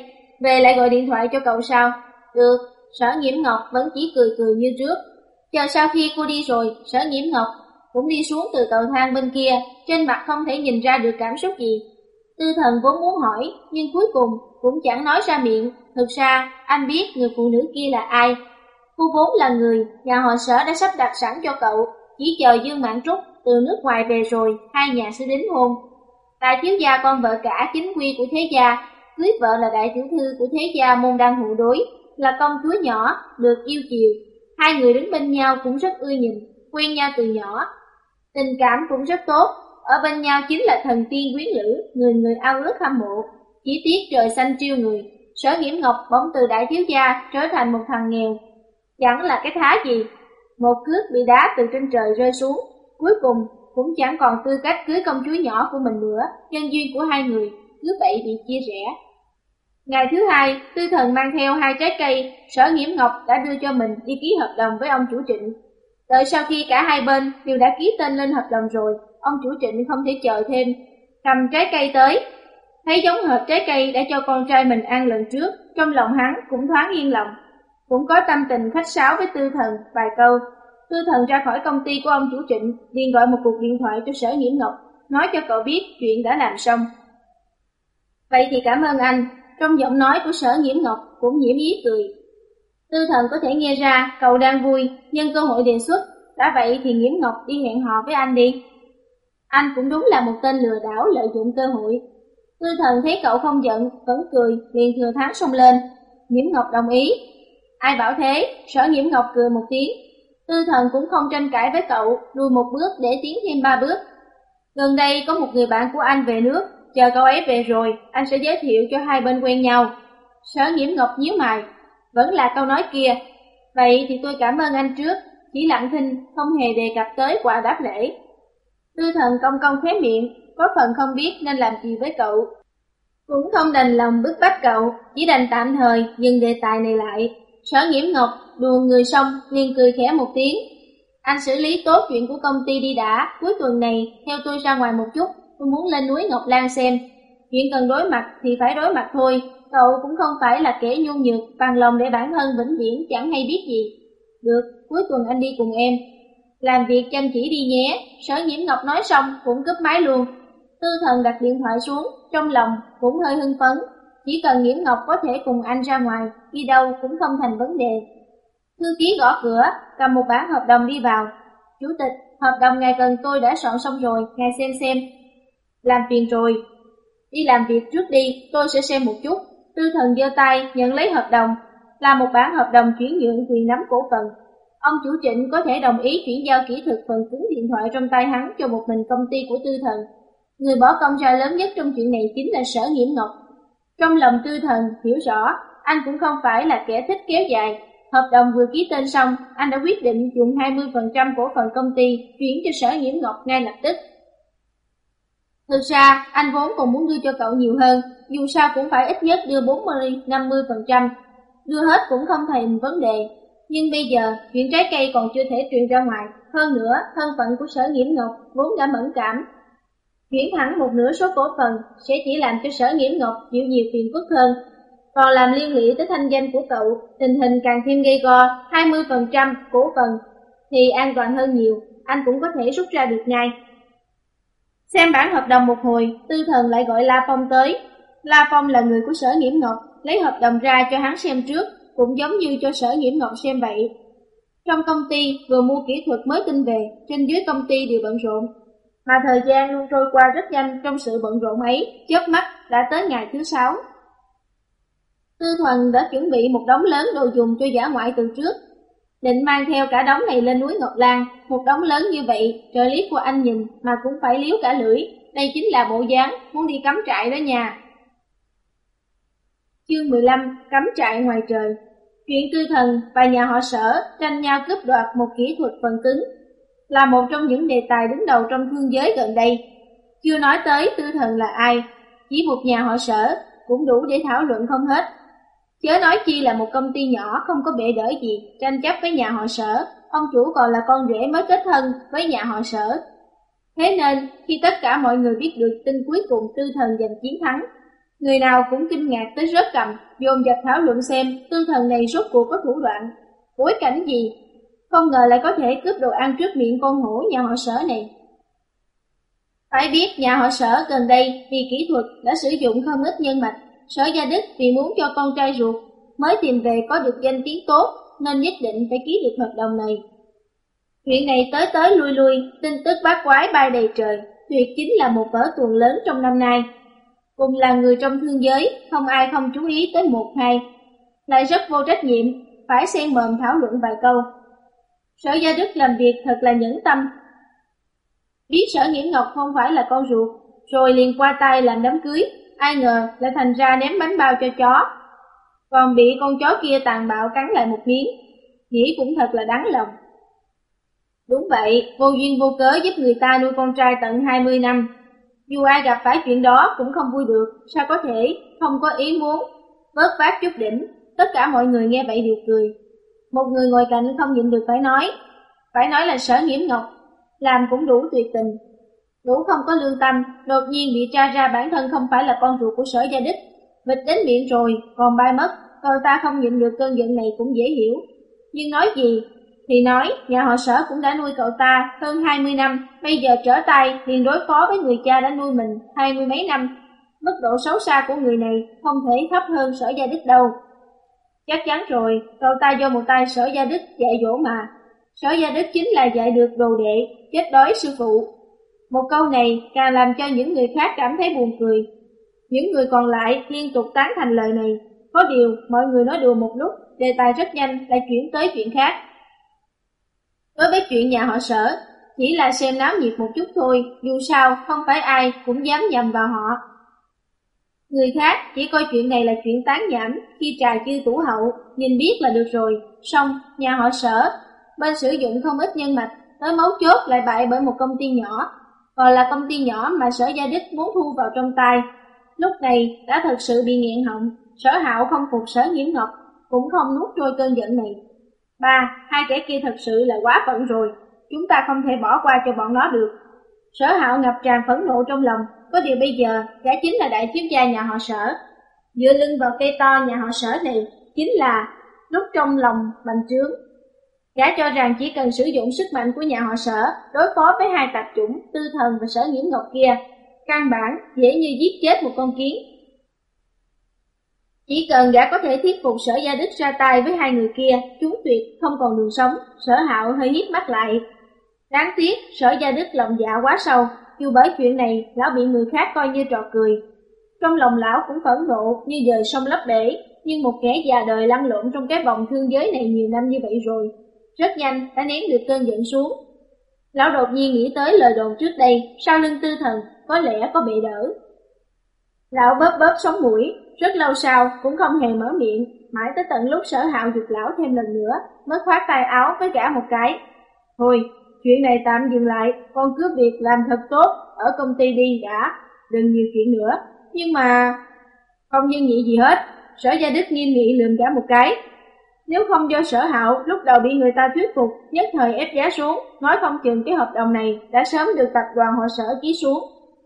Về lại gọi điện thoại cho cậu sao? Được, Sở Nhiễm Ngọc vẫn chỉ cười cười như trước. Chờ sau khi cô đi rồi, Sở Nhiễm Ngọc cũng đi xuống từ cầu thang bên kia, trên mặt không thể nhìn ra được cảm xúc gì. Tư Thần vốn muốn hỏi, nhưng cuối cùng cũng chẳng nói ra miệng. Thực ra, anh biết người phụ nữ kia là ai. Cô vốn là người nhà họ Sở đã sắp đặt sẵn cho cậu, chỉ chờ Dương Mạn Trúc từ nước ngoài về rồi, hai nhà sẽ đính hôn. Đại thiếu gia con vợ cả chính quy của thế gia, cưới vợ là đại tiểu thư của thế gia môn đăng hộ đối, là công chúa nhỏ, được yêu chiều. Hai người đứng bên nhau cũng rất ưa nhìn, quen nhau từ nhỏ. Tình cảm cũng rất tốt, ở bên nhau chính là thần tiên quyến lữ, người người ao ước hâm mộ. Chỉ tiếc trời xanh trêu người, Sở Nghiễm Ngọc bỗng từ đại thiếu gia trở thành một thằng nghèo. Chẳng là cái thá gì, một cước bị đá từ trên trời rơi xuống, cuối cùng cũng chẳng còn tư cách cưới công chúa nhỏ của mình nữa, nhân duyên của hai người cứ vậy bị chia rẽ. Ngày thứ hai, Tư Thần mang theo hai trái cây, Sở Nghiễm Ngọc đã đưa cho mình đi ký hợp đồng với ông chủ Trịnh. Đợi sau khi cả hai bên đều đã ký tên lên hợp đồng rồi, ông chủ Trịnh không thể chờ thêm, cầm trái cây tới. Thấy giống hệt trái cây đã cho con trai mình ăn lần trước, trong lòng hắn cũng thoáng yên lòng. Cũng có tâm tình khách sáo với Tư Thần vài câu. Tư Thần ra khỏi công ty của ông chủ Trịnh, liền gọi một cuộc điện thoại cho Sở Nghiễm Ngọc, nói cho cậu biết chuyện đã làm xong. Vậy thì cảm ơn anh. Trong giọng nói của Sở Nghiễm Ngọc cũng nhiễm ý cười. Tư Thần có thể nghe ra cậu đang vui, nhân cơ hội đề xuất. Đã vậy thì Nghiễm Ngọc đi hẹn hò với anh đi. Anh cũng đúng là một tên lừa đảo lợi dụng cơ hội. Tư Thần thấy cậu không giận, vẫn cười, liền thừa thắng xông lên. Nghiễm Ngọc đồng ý. Ai bảo thế? Sở Nghiễm Ngọc cười một tiếng. Tư Thần cũng không tranh cãi với cậu, lùi một bước để tiến thêm ba bước. Gần đây có một người bạn của anh về nước, chờ cậu ấy về rồi, anh sẽ giới thiệu cho hai bên quen nhau. Sở Nghiễm Ngọc nhíu mày, vẫn là câu nói kia. Vậy thì tôi cảm ơn anh trước, chỉ lặng thinh, không hề đề cập tới quà đáp lễ. Tư Thần cong cong khóe miệng, có phần không biết nên làm gì với cậu. Cũng không đành lòng bức bách cậu, chỉ đành tạm thời dừng đề tài này lại. Sở Nghiễm Ngọc đùa người xong liền cười khẽ một tiếng. Anh xử lý tốt chuyện của công ty đi đã, cuối tuần này theo tôi ra ngoài một chút, tôi muốn lên núi Ngọc Lan xem. Chuyện cần đối mặt thì phải đối mặt thôi, cậu cũng không phải là kẻ nhu nhược, bằng lòng để bản thân vĩnh viễn chẳng hay biết gì. Được, cuối tuần anh đi cùng em. Làm việc chăm chỉ đi nhé. Sở Nghiễm Ngọc nói xong cũng cúp máy luôn. Tư Thần đặt điện thoại xuống, trong lòng cũng hơi hưng phấn. Chỉ cần Nghiễm Ngọc có thể cùng anh ra ngoài, đi đâu cũng không thành vấn đề. Thư ký gõ cửa, cầm một bản hợp đồng đi vào. Chủ tịch, hợp đồng ngài cần tôi đã soạn xong rồi, ngài xem xem. Làm phiền rồi. Đi làm việc trước đi, tôi sẽ xem một chút. Tư Thần giơ tay nhận lấy hợp đồng, là một bản hợp đồng chuyển nhượng quyền nắm cổ phần. Ông chủ Trịnh có thể đồng ý chuyển giao kỹ thuật phần cứng điện thoại trong tay hắn cho một mình công ty của Tư Thần. Người bỏ công ra lớn nhất trong chuyện này chính là Sở Nghiễm Ngọc. Trong lòng Tư Thần hiểu rõ, anh cũng không phải là kẻ thích kéo dài. Hợp đồng vừa ký tên xong, anh đã quyết định dùng hai mươi phần trăm cổ phần công ty chuyển cho Sở Nghiễm Ngọc ngay lập tức. Thực ra, anh vốn còn muốn đưa cho cậu nhiều hơn, dù sao cũng phải ít nhất đưa bốn mươi đến năm mươi phần trăm. Đưa hết cũng không thành vấn đề. Nhưng bây giờ, chuyện trái cây còn chưa thể truyền ra ngoài. Hơn nữa, thân phận của Sở Nghiễm Ngọc vốn đã mẫn cảm. Chuyển hẳn một nửa số cổ phần sẽ chỉ làm cho Sở Nghiễm Ngọc chịu nhiều phiền phức hơn. Còn làm liên lụy tới thanh danh của cậu, tình hình càng thêm gây go. Hai mươi phần trăm cổ phần thì an toàn hơn nhiều, anh cũng có thể rút ra được ngay. Xem bản hợp đồng một hồi, Tư Thần lại gọi La Phong tới. La Phong là người của Sở Nghiễm Ngọc, lấy hợp đồng ra cho hắn xem trước, cũng giống như cho Sở Nghiễm Ngọc xem vậy. Trong công ty vừa mua kỹ thuật mới tin về, trên dưới công ty đều bận rộn. Mà thời gian luôn trôi qua rất nhanh trong sự bận rộn ấy, chớp mắt đã tới ngày thứ sáu. Tư Thần đã chuẩn bị một đống lớn đồ dùng cho dã ngoại từ trước, định mang theo cả đống này lên núi Ngọc Lan. Một đống lớn như vậy, trợ lý của anh nhìn mà cũng phải liếu cả lưỡi. Đây chính là bộ dáng muốn đi cắm trại đó nha. Chương mười lăm, cắm trại ngoài trời. Chuyện Tư Thần và nhà họ Sở tranh nhau cướp đoạt một kỹ thuật phần cứng là một trong những đề tài đứng đầu trong thương giới gần đây. Chưa nói tới Tư Thần là ai, chỉ một nhà họ Sở cũng đủ để thảo luận không hết. Chớ nói chi là một công ty nhỏ không có bệ đỡ gì, tranh chấp với nhà họ Sở, ông chủ còn là con rể mới kết thân với nhà họ Sở. Thế nên, khi tất cả mọi người biết được tin cuối cùng Tư Thần giành chiến thắng, Người nào cũng kinh ngạc tới rớt cằm, dồn dập thảo luận xem Tư Thần này rốt cuộc có thủ đoạn, bối cảnh gì, không ngờ lại có thể cướp đồ ăn trước miệng con hổ nhà họ Sở này. Phải biết nhà họ Sở gần đây vì kỹ thuật đã sử dụng không ít nhân mạch, Sở Gia Đức vì muốn cho con trai ruột mới tìm về có được danh tiếng tốt nên nhất định phải ký được hợp đồng này. Chuyện này tới tới lui lui, tin tức bát quái bay đầy trời, tuyệt chính là một vở tuồng lớn trong năm nay. Cùng là người trong thương giới, không ai không chú ý tới một hai, lại rất vô trách nhiệm, phải xen mồm thảo luận vài câu. Sở Gia Đức làm việc thật là nhẫn tâm. Biết Sở Nghiễm Ngọc không phải là con ruột, rồi liền qua tay làm đám cưới, ai ngờ lại thành ra ném bánh bao cho chó, còn bị con chó kia tàn bạo cắn lại một miếng, nghĩ cũng thật là đáng lòng. Đúng vậy, vô duyên vô cớ giúp người ta nuôi con trai tận hai mươi năm, dù ai gặp phải chuyện đó cũng không vui được, sao có thể không có ý muốn vớt vát chút đỉnh. Tất cả mọi người nghe vậy đều cười. Một người ngồi cạnh không nhịn được phải nói, phải nói là Sở Nghiễm Ngọc làm cũng đủ tuyệt tình, đủ không có lương tâm, đột nhiên bị tra ra bản thân không phải là con ruột của Sở Gia Đức, bịt đến miệng rồi còn bay mất, cậu ta không nhịn được cơn giận này cũng dễ hiểu. Nhưng nói gì thì nói, nhà họ Sở cũng đã nuôi cậu ta hơn hai mươi năm, bây giờ trở tay liền đối phó với người cha đã nuôi mình hai mươi mấy năm. Mức độ xấu xa của người này không thể thấp hơn Sở Gia Đức đâu. Chắc chắn rồi, cậu ta do một tay Sở Gia Đức dạy dỗ mà. Sở Gia Đức chính là dạy được đồ đệ, chết đói sư phụ. Một câu này càng làm cho những người khác cảm thấy buồn cười. Những người còn lại liên tục tán thành lời này. Có điều, mọi người nói đùa một lúc, đề tài rất nhanh lại chuyển tới chuyện khác. Đối với chuyện nhà họ Sở, chỉ là xem náo nhiệt một chút thôi, dù sao không phải ai cũng dám nhầm vào họ. Người khác chỉ coi chuyện này là chuyện tán nhảm, khi trà chưa tủ hậu, nhìn biết là được rồi. Xong, nhà họ Sở, bên sử dụng không ít nhân mạch, tới mấu chốt lại bại bởi một công ty nhỏ, còn là công ty nhỏ mà Sở Gia Đức muốn thu vào trong tay. Lúc này đã thật sự bị nghẹn họng, Sở Hạo không phục Sở Nghiễm Ngọc, cũng không nuốt trôi cơn giận này. Ba, hai kẻ kia thật sự là quá phận rồi, chúng ta không thể bỏ qua cho bọn nó được. Sở Hạo ngập tràn phẫn nộ trong lòng, có điều bây giờ gã chính là đại thiếu gia nhà họ Sở. Dựa lưng vào cây to nhà họ Sở này chính là lúc trong lòng bành trướng. Gã cho rằng chỉ cần sử dụng sức mạnh của nhà họ Sở đối phó với hai tạp chủng Tư Thần và Sở Nghiễm Ngọc kia, căn bản dễ như giết chết một con kiến. Chỉ cần gã có thể thuyết phục Sở Gia Đức ra tay với hai người kia, chúng tuyệt không còn đường sống. Sở Hạo hơi híp mắt lại. Đáng tiếc Sở Gia Đức lòng dạ quá sâu, dù bởi chuyện này lão bị người khác coi như trò cười. Trong lòng lão cũng phẫn nộ như dời sông lấp bể, nhưng một kẻ già đời lăn lộn trong cái vòng thương giới này nhiều năm như vậy rồi, rất nhanh đã nén được cơn giận xuống. Lão đột nhiên nghĩ tới lời đồn trước đây, sau lưng Tư Thần có lẽ có bệ đỡ. Lão bóp bóp sống mũi, rất lâu sau cũng không hề mở miệng, mãi tới tận lúc Sở Hạo giục lão thêm lần nữa mới khoát tay áo với gã một cái. Thôi, chuyện này tạm dừng lại, con cứ việc làm thật tốt ở công ty đi đã, đừng nhiều chuyện nữa. Nhưng mà không nhân nhị gì hết. Sở Gia Đức nghiêm nghị lườm gã một cái. Nếu không do Sở Hạo lúc đầu bị người ta thuyết phục, nhất thời ép giá xuống, nói không chừng cái hợp đồng này đã sớm được tập đoàn họ Sở ký xuống.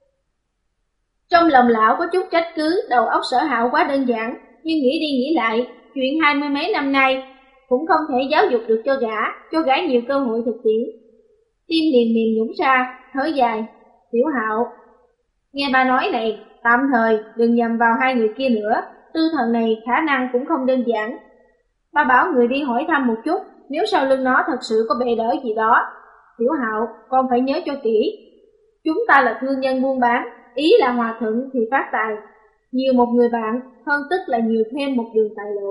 Trong lòng lão có chút trách cứ đầu óc Sở Hạo quá đơn giản, nhưng nghĩ đi nghĩ lại, chuyện hai mươi mấy năm nay cũng không thể giáo dục được cho gã, cho gã nhiều cơ hội thực tiễn. Tim liền mềm nhũn ra, thở dài. Tiểu Hạo, nghe ba nói này, tạm thời đừng nhầm vào hai người kia nữa, Tư Thần này khả năng cũng không đơn giản. Ba bảo người đi hỏi thăm một chút, nếu sau lưng nó thật sự có bệ đỡ gì đó. Tiểu Hạo, con phải nhớ cho kỹ. Chúng ta là thương nhân buôn bán, ý là hòa thuận thì phát tài. Nhiều một người bạn, hơn tức là nhiều thêm một đường tài lộ.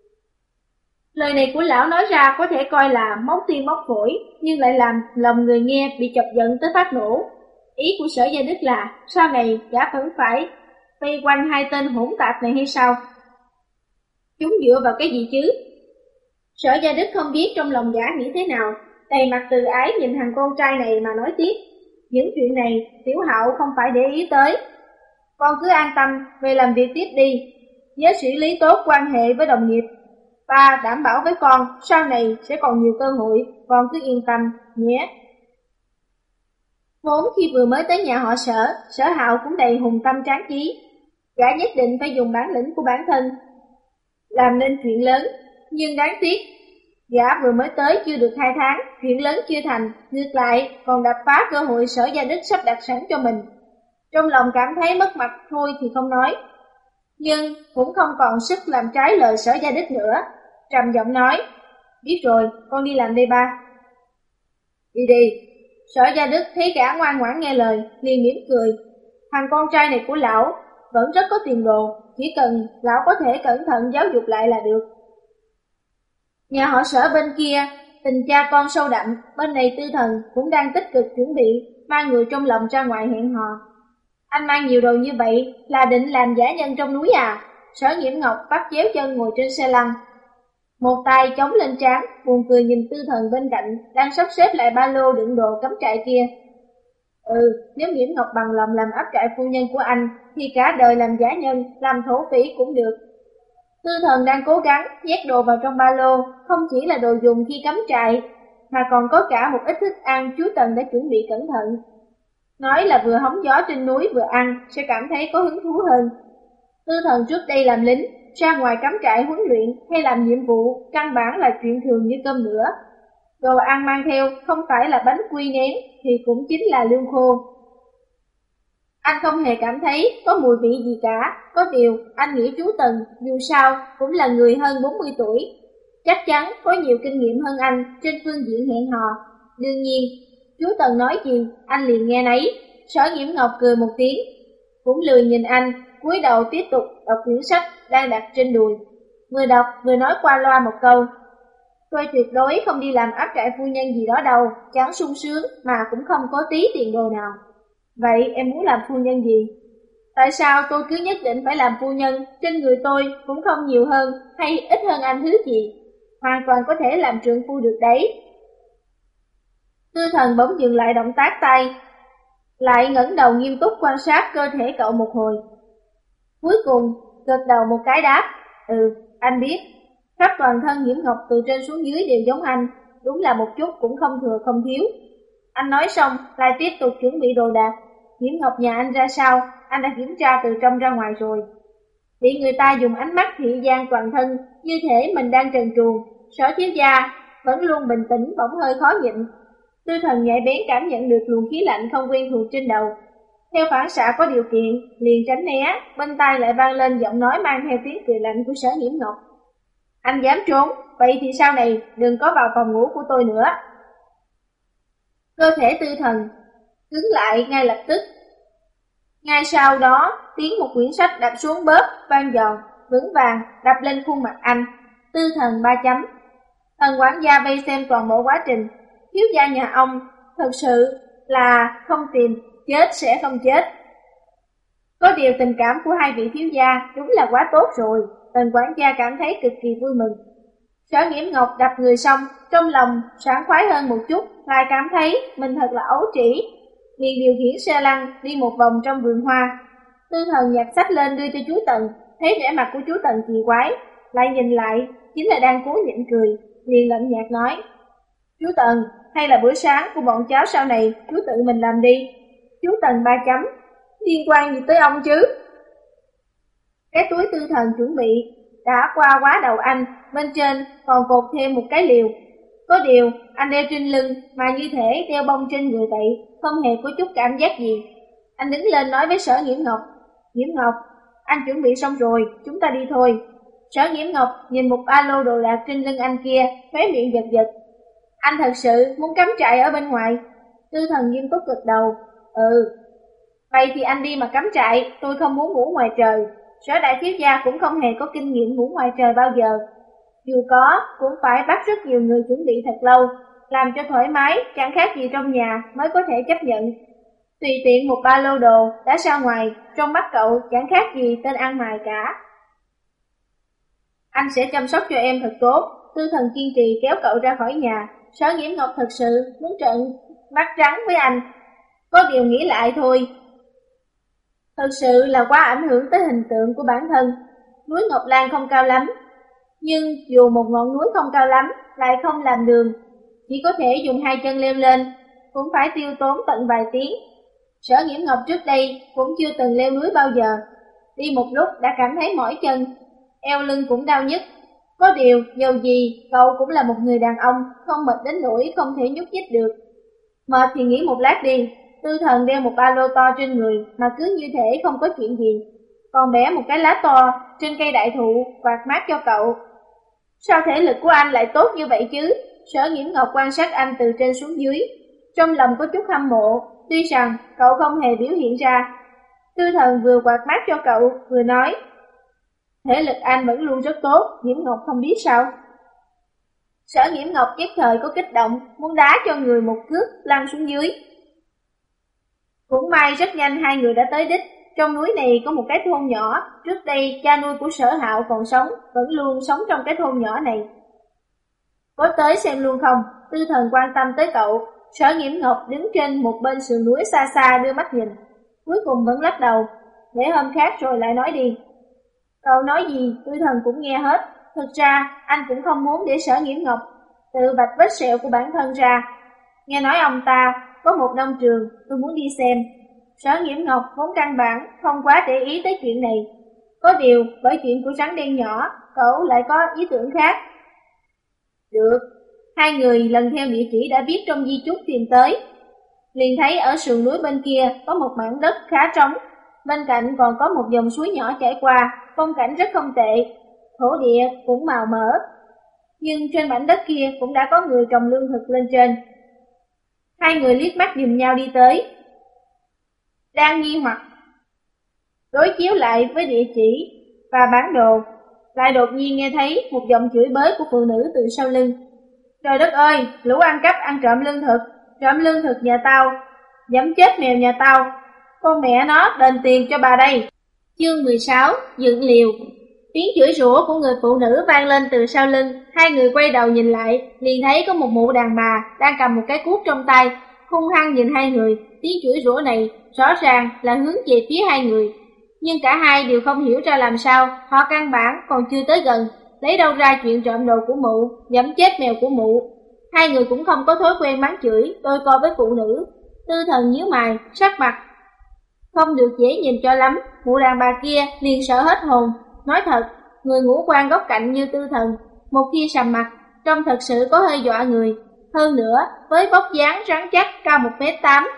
Lời này của lão nói ra có thể coi là móc tim móc phổi, nhưng lại làm lòng người nghe bị chọc giận tới phát nổ. Ý của Sở Gia Đức là, sau này gã vẫn phải vây quanh hai tên hỗn tạp này hay sao? Chúng dựa vào cái gì chứ? Sở Gia Đức không biết trong lòng gã nghĩ thế nào, đầy mặt từ ái nhìn thằng con trai này mà nói tiếp. Những chuyện này Tiểu Hạo không phải để ý tới. Con cứ an tâm về làm việc tiếp đi, nhớ xử lý tốt quan hệ với đồng nghiệp. Ta đảm bảo với con sau này sẽ còn nhiều cơ hội, con cứ yên tâm nhé. Vốn khi vừa mới tới nhà họ Sở, Sở Hạo cũng đầy hùng tâm tráng trí. Gã nhất định phải dùng bản lĩnh của bản thân làm nên chuyện lớn, nhưng đáng tiếc, gã vừa mới tới chưa được hai tháng, chuyện lớn chưa thành, ngược lại còn đập phá cơ hội Sở Gia Đức sắp đặt sẵn cho mình. Trong lòng cảm thấy mất mặt thôi thì không nói, nhưng cũng không còn sức làm trái lời Sở Gia Đức nữa. Trầm giọng nói, biết rồi, con đi làm đây ba. Đi đi. Sở Gia Đức thấy gã ngoan ngoãn nghe lời, liền mỉm cười. Thằng con trai này của lão vẫn rất có tiền đồ, chỉ cần lão có thể cẩn thận giáo dục lại là được. Nhà họ Sở bên kia, tình cha con sâu đậm, bên này Tư Thần cũng đang tích cực chuẩn bị mang người trong lòng ra ngoài hẹn hò. Anh mang nhiều đồ như vậy là định làm giả nhân trong núi à? Sở Nhiễm Ngọc bắt chéo chân ngồi trên xe lăn, một tay chống lên trán, buồn cười nhìn Tư Thần bên cạnh đang sắp xếp lại ba lô đựng đồ cắm trại kia. Ừ, nếu Nhiễm Ngọc bằng lòng làm áp trại phu nhân của anh thì cả đời làm giả nhân, làm thổ phỉ cũng được. Tư Thần đang cố gắng nhét đồ vào trong ba lô, không chỉ là đồ dùng khi cắm trại, mà còn có cả một ít thức ăn chú Tần đã chuẩn bị cẩn thận. Nói là vừa hóng gió trên núi vừa ăn sẽ cảm thấy có hứng thú hơn. Tư Thần trước đây làm lính, ra ngoài cắm trại huấn luyện hay làm nhiệm vụ, căn bản là chuyện thường như cơm nữa. Đồ ăn mang theo không phải là bánh quy nén thì cũng chính là lương khô. Anh không hề cảm thấy có mùi vị gì cả, có điều anh nghĩ chú Tần dù sao cũng là người hơn bốn mươi tuổi, chắc chắn có nhiều kinh nghiệm hơn anh trên phương diện hẹn hò. Đương nhiên, chú Tần nói gì anh liền nghe nấy. Sở Nhiễm Ngọc cười một tiếng, cũng lười nhìn anh, cúi đầu tiếp tục đọc quyển sách đang đặt trên đùi. Vừa đọc vừa nói qua loa một câu, tôi tuyệt đối không đi làm áp trại phu nhân gì đó đâu, chẳng sung sướng mà cũng không có tí tiền đồ nào. Vậy em muốn làm phu nhân gì? Tại sao tôi cứ nhất định phải làm phu nhân? Trên người tôi cũng không nhiều hơn hay ít hơn anh thứ gì, hoàn toàn có thể làm trượng phu được đấy. Tư Thần bỗng dừng lại động tác tay, lại ngẩng đầu nghiêm túc quan sát cơ thể cậu một hồi. Cuối cùng gật đầu một cái đáp, ừ, anh biết. Khắp toàn thân Nhiễm Ngọc từ trên xuống dưới đều giống anh, đúng là một chút cũng không thừa không thiếu. Anh nói xong lại tiếp tục chuẩn bị đồ đạc. Nhiễm Ngọc nhà anh ra sao, anh đã kiểm tra từ trong ra ngoài rồi. Bị người ta dùng ánh mắt thị gian toàn thân, như thể mình đang trần truồng. Sở thiếu gia vẫn luôn bình tĩnh bỗng hơi khó nhịn. Tư Thần nhạy bén cảm nhận được luồng khí lạnh không quen thuộc trên đầu. Theo phản xạ có điều kiện, liền tránh né, bên tai lại vang lên giọng nói mang theo tiếng cười lạnh của Sở Nhiễm Ngọc. Anh dám trốn, vậy thì sau này đừng có vào phòng ngủ của tôi nữa. Cơ thể Tư Thần cứng lại ngay lập tức. Ngay sau đó, tiếng một quyển sách đập xuống bóp, vang giòn, vững vàng, đập lên khuôn mặt anh. Tư Thần ba chấm. Thần quản gia vây xem toàn bộ quá trình. Thiếu gia nhà ông thật sự là không tìm, chết sẽ không chết. Có điều tình cảm của hai vị thiếu gia đúng là quá tốt rồi. Tần quản gia cảm thấy cực kỳ vui mừng. Sở Nhiễm Ngọc đập người xong, trong lòng sảng khoái hơn một chút, lại cảm thấy mình thật là ấu trĩ. Liền điều khiển xe lăn đi một vòng trong vườn hoa. Tư Thần nhặt sách lên đưa cho chú Tần, thấy vẻ mặt của chú Tần kỳ quái, lại nhìn lại chính là đang cố nhịn cười, liền lạnh nhạt nói: Chú Tần, hay là bữa sáng của bọn cháu sau này chú tự mình làm đi. Chú Tần ba chấm, liên quan gì tới ông chứ? Cái túi Tư Thần chuẩn bị đã qua quá đầu anh, bên trên còn cột thêm một cái liều. Có điều anh đeo trên lưng mà như thể đeo bông trên người vậy, không hề có chút cảm giác gì. Anh đứng lên nói với Sở Nhiễm Ngọc: Nhiễm Ngọc, anh chuẩn bị xong rồi, chúng ta đi thôi. Sở Nhiễm Ngọc nhìn một ba lô đồ đạc trên lưng anh kia, khóe miệng giật giật. Anh thật sự muốn cắm trại ở bên ngoài? Tư Thần nghiêm túc gật đầu. Ừ. Vậy thì anh đi mà cắm trại, tôi không muốn ngủ ngoài trời. Sở đại thiếu gia cũng không hề có kinh nghiệm ngủ ngoài trời bao giờ. Dù có, cũng phải bắt rất nhiều người chuẩn bị thật lâu, làm cho thoải mái, chẳng khác gì trong nhà mới có thể chấp nhận. Tùy tiện một ba lô đồ đã ra ngoài, trong mắt cậu chẳng khác gì tên ăn mày cả. Anh sẽ chăm sóc cho em thật tốt. Tư Thần kiên trì kéo cậu ra khỏi nhà. Sở Nhiễm Ngọc thật sự muốn trợn mắt trắng với anh. Có điều nghĩ lại thôi, thật sự là quá ảnh hưởng tới hình tượng của bản thân. Núi Ngọc Lan không cao lắm, nhưng dù một ngọn núi không cao lắm, lại không làm đường, chỉ có thể dùng hai chân leo lên, cũng phải tiêu tốn tận vài tiếng. Sở Nhiễm Ngọc trước đây cũng chưa từng leo núi bao giờ. đi một lúc đã cảm thấy mỏi chân, eo lưng cũng đau nhức. Có điều, dầu gì, cậu cũng là một người đàn ông, không mệt đến nỗi không thể nhúc nhích được. Mệt thì nghỉ một lát đi. Tư Thần đeo một ba lô to trên người mà cứ như thể không có chuyện gì, còn bẻ một cái lá to trên cây đại thụ quạt mát cho cậu. Sao thể lực của anh lại tốt như vậy chứ? Sở Nghiễm Ngọc quan sát anh từ trên xuống dưới, trong lòng có chút hâm mộ, tuy rằng cậu không hề biểu hiện ra. Tư Thần vừa quạt mát cho cậu, vừa nói, thể lực anh vẫn luôn rất tốt, Nghiễm Ngọc không biết sao. Sở Nghiễm Ngọc nhất thời có kích động, muốn đá cho người một cước lăn xuống dưới. Cũng may rất nhanh hai người đã tới đích. Trong núi này có một cái thôn nhỏ, trước đây cha nuôi của Sở Hạo còn sống, vẫn luôn sống trong cái thôn nhỏ này. Có tới xem luôn không? Tư Thần quan tâm tới cậu. Sở Nghiễm Ngọc đứng trên một bên sườn núi xa xa đưa mắt nhìn, cuối cùng vẫn lắc đầu, để hôm khác rồi lại nói đi. Cậu nói gì, Tư Thần cũng nghe hết. Thực ra, anh cũng không muốn để Sở Nghiễm Ngọc tự vạch vết sẹo của bản thân ra. Nghe nói ông ta có một nông trường, tôi muốn đi xem. Sở Nghiễm Ngọc vốn căn bản không quá để ý tới chuyện này. Có điều, bởi chuyện của trắng đen nhỏ, cậu lại có ý tưởng khác. Được, hai người lần theo địa chỉ đã viết trong di chúc tìm tới. Liền thấy ở sườn núi bên kia có một mảng đất khá trống, bên cạnh còn có một dòng suối nhỏ chảy qua, phong cảnh rất không tệ, thổ địa cũng màu mỡ. Nhưng trên mảnh đất kia cũng đã có người trồng lương thực lên trên. Hai người liếc mắt nhìn nhau đi tới. Đang nghi hoặc đối chiếu lại với địa chỉ và bản đồ, lại đột nhiên nghe thấy một giọng chửi bới của phụ nữ từ sau lưng. Trời đất ơi, lũ ăn cắp ăn trộm lương thực, trộm lương thực nhà tao, dẫm chết mèo nhà tao, con mẹ nó đền tiền cho bà đây. Chương mười sáu, dựng liều. Tiếng chửi rủa của người phụ nữ vang lên từ sau lưng. Hai người quay đầu nhìn lại, liền thấy có một mụ đàn bà đang cầm một cái cuốc trong tay, hung hăng nhìn hai người. Tiếng chửi rủa này rõ ràng là hướng về phía hai người, nhưng cả hai đều không hiểu ra làm sao. Họ căn bản còn chưa tới gần, lấy đâu ra chuyện trộm đồ của mụ, dẫm chết mèo của mụ. Hai người cũng không có thói quen mắng chửi đôi co với phụ nữ. Tư Thần nhíu mày, sắc mặt không được dễ nhìn cho lắm. Mụ đàn bà kia liền sợ hết hồn. Nói thật, người ngũ quan góc cạnh như Tư Thần, một khi sầm mặt, trông thật sự có hơi dọa người. Hơn nữa, với vóc dáng rắn chắc cao một mét tám,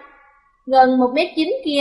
gần một mét chín kia,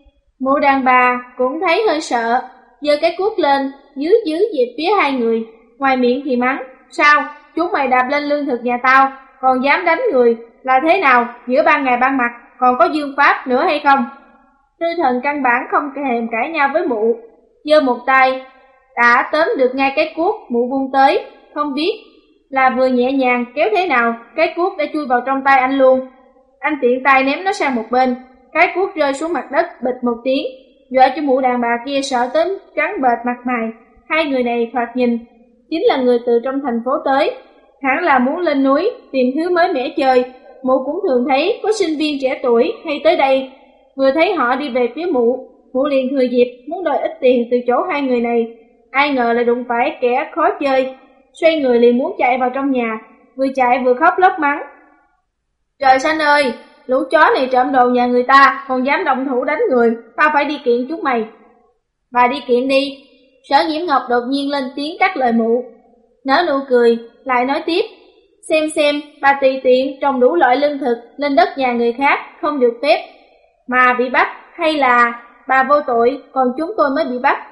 mụ đàn bà cũng thấy hơi sợ, giơ cái cuốc lên, dưới dưới về phía hai người, ngoài miệng thì mắng, sao, chúng mày đạp lên lương thực nhà tao, còn dám đánh người, là thế nào, giữa ban ngày ban mặt, còn có dương pháp nữa hay không? Tư Thần căn bản không thèm cãi nhau với mụ, giơ một tay, đã tóm được ngay cái cuốc mụ vung tới, không biết là vừa nhẹ nhàng kéo thế nào, cái cuốc đã chui vào trong tay anh luôn. Anh tiện tay ném nó sang một bên, cái cuốc rơi xuống mặt đất bịch một tiếng, dọa cho mụ đàn bà kia sợ tới trắng bệch mặt mày. Hai người này thoạt nhìn chính là người từ trong thành phố tới, hẳn là muốn lên núi tìm thứ mới mẻ chơi. Mụ cũng thường thấy có sinh viên trẻ tuổi hay tới đây, vừa thấy họ đi về phía mụ, mụ liền thừa dịp muốn đòi ít tiền từ chỗ hai người này. Ai ngờ lại đụng phải kẻ khó chơi, xoay người liền muốn chạy vào trong nhà, vừa chạy vừa khóc lóc mắng. Trời xanh ơi, lũ chó này trộm đồ nhà người ta, còn dám động thủ đánh người, tao phải đi kiện chúng mày. Bà đi kiện đi. Sở Nghiễm Ngọc đột nhiên lên tiếng cắt lời mụ, nở nụ cười, lại nói tiếp. Xem xem, bà tùy tiện trồng đủ loại lương thực lên đất nhà người khác không được phép mà bị bắt, hay là bà vô tội còn chúng tôi mới bị bắt?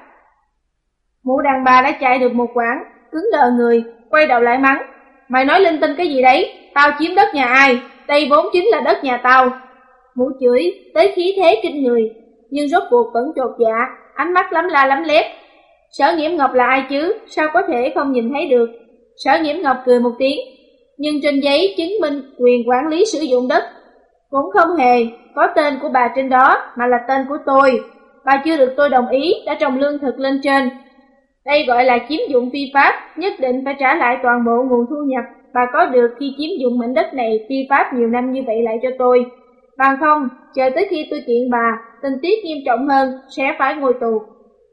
Mụ đàn bà đã chạy được một quãng, cứng đờ người, quay đầu lại mắng. Mày nói linh tinh cái gì đấy? Tao chiếm đất nhà ai? Đây vốn chính là đất nhà tao. Mụ chửi tới khí thế kinh người, nhưng rốt cuộc vẫn chột dạ, ánh mắt lắm la lắm lét. Sở Nghiễm Ngọc là ai chứ? Sao có thể không nhìn thấy được? Sở Nghiễm Ngọc cười một tiếng, nhưng trên giấy chứng minh quyền quản lý sử dụng đất cũng không hề có tên của bà trên đó, mà là tên của tôi. Bà chưa được tôi đồng ý đã trồng lương thực lên trên. Đây gọi là chiếm dụng phi pháp, nhất định phải trả lại toàn bộ nguồn thu nhập bà có được khi chiếm dụng mảnh đất này phi pháp nhiều năm như vậy lại cho tôi. Bằng không, chờ tới khi tôi kiện bà, tình tiết nghiêm trọng hơn, sẽ phải ngồi tù.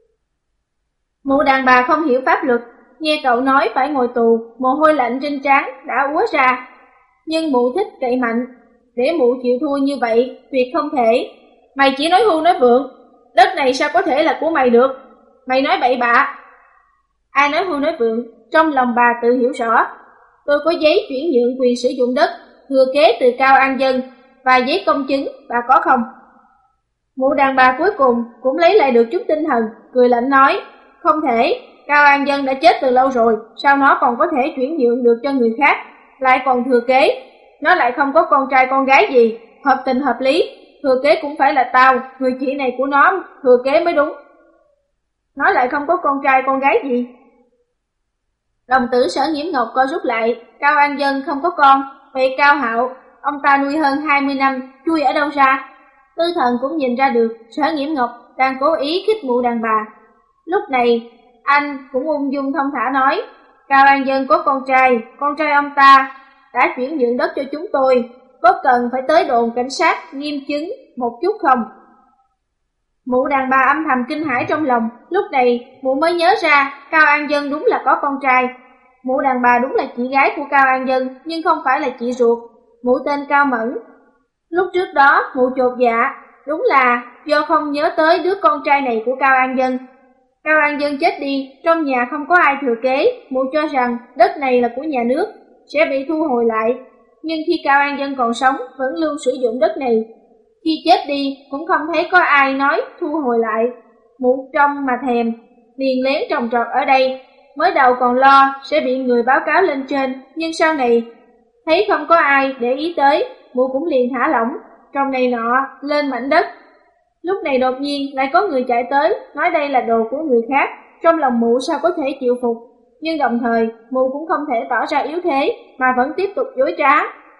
Mụ đàn bà không hiểu pháp luật, nghe cậu nói phải ngồi tù, mồ hôi lạnh trên trán đã úa ra. Nhưng mụ thích cậy mạnh, để mụ chịu thua như vậy, tuyệt không thể. Mày chỉ nói hưu nói vượng, đất này sao có thể là của mày được? Mày nói bậy bạ. Ai nói hưu nói vượng, trong lòng bà tự hiểu rõ. Tôi có giấy chuyển nhượng quyền sử dụng đất thừa kế từ Cao An Dân và giấy công chứng, bà có không? Mụ đàn bà cuối cùng cũng lấy lại được chút tinh thần, cười lạnh nói, không thể, Cao An Dân đã chết từ lâu rồi, sao nó còn có thể chuyển nhượng được cho người khác, lại còn thừa kế, nó lại không có con trai con gái gì, hợp tình hợp lý, thừa kế cũng phải là tao, người chị này của nó thừa kế mới đúng. Nó lại không có con trai con gái gì. Đồng tử Sở Nhiễm Ngọc co rút lại, Cao An Dân không có con, vậy Cao Hạo, ông ta nuôi hơn hai mươi năm, chui ở đâu ra? Tư Thần cũng nhìn ra được Sở Nhiễm Ngọc đang cố ý khích mụ đàn bà. Lúc này, anh cũng ung dung thông thả nói, Cao An Dân có con trai, con trai ông ta đã chuyển nhượng đất cho chúng tôi, có cần phải tới đồn cảnh sát nghiêm chứng một chút không? Mụ đàn bà âm thầm kinh hãi trong lòng, lúc này mụ mới nhớ ra Cao An Dân đúng là có con trai. Mụ đàn bà đúng là chị gái của Cao An Dân, nhưng không phải là chị ruột. Mụ tên Cao Mẫn. Lúc trước đó mụ chột dạ, đúng là do không nhớ tới đứa con trai này của Cao An Dân. Cao An Dân chết đi, trong nhà không có ai thừa kế, mụ cho rằng đất này là của nhà nước, sẽ bị thu hồi lại. Nhưng khi Cao An Dân còn sống, vẫn luôn sử dụng đất này. Khi chết đi, cũng không thấy có ai nói thu hồi lại. Mụ trông mà thèm, liền lén trồng trọt ở đây. Mới đầu còn lo sẽ bị người báo cáo lên trên, nhưng sau này thấy không có ai để ý tới, mụ cũng liền thả lỏng, trồng này nọ lên mảnh đất. Lúc này đột nhiên lại có người chạy tới, nói đây là đồ của người khác, trong lòng mụ sao có thể chịu phục, nhưng đồng thời mụ cũng không thể tỏ ra yếu thế, mà vẫn tiếp tục dối trá.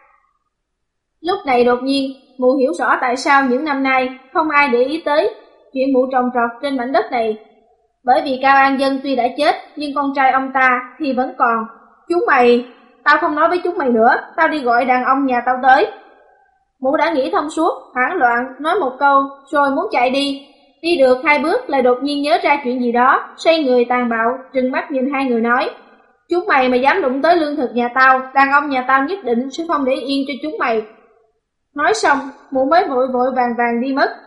Lúc này đột nhiên, mụ hiểu rõ tại sao những năm nay không ai để ý tới chuyện mụ trồng trọt trên mảnh đất này. Bởi vì Cao An Dân tuy đã chết, nhưng con trai ông ta thì vẫn còn. Chúng mày, tao không nói với chúng mày nữa, tao đi gọi đàn ông nhà tao tới. Mụ đã nghĩ thông suốt, hoảng loạn, nói một câu, rồi muốn chạy đi. Đi được hai bước lại đột nhiên nhớ ra chuyện gì đó, xoay người tàn bạo, trừng mắt nhìn hai người nói, chúng mày mà dám đụng tới lương thực nhà tao, đàn ông nhà tao nhất định sẽ không để yên cho chúng mày. Nói xong, mụ mới vội vội vàng vàng đi mất.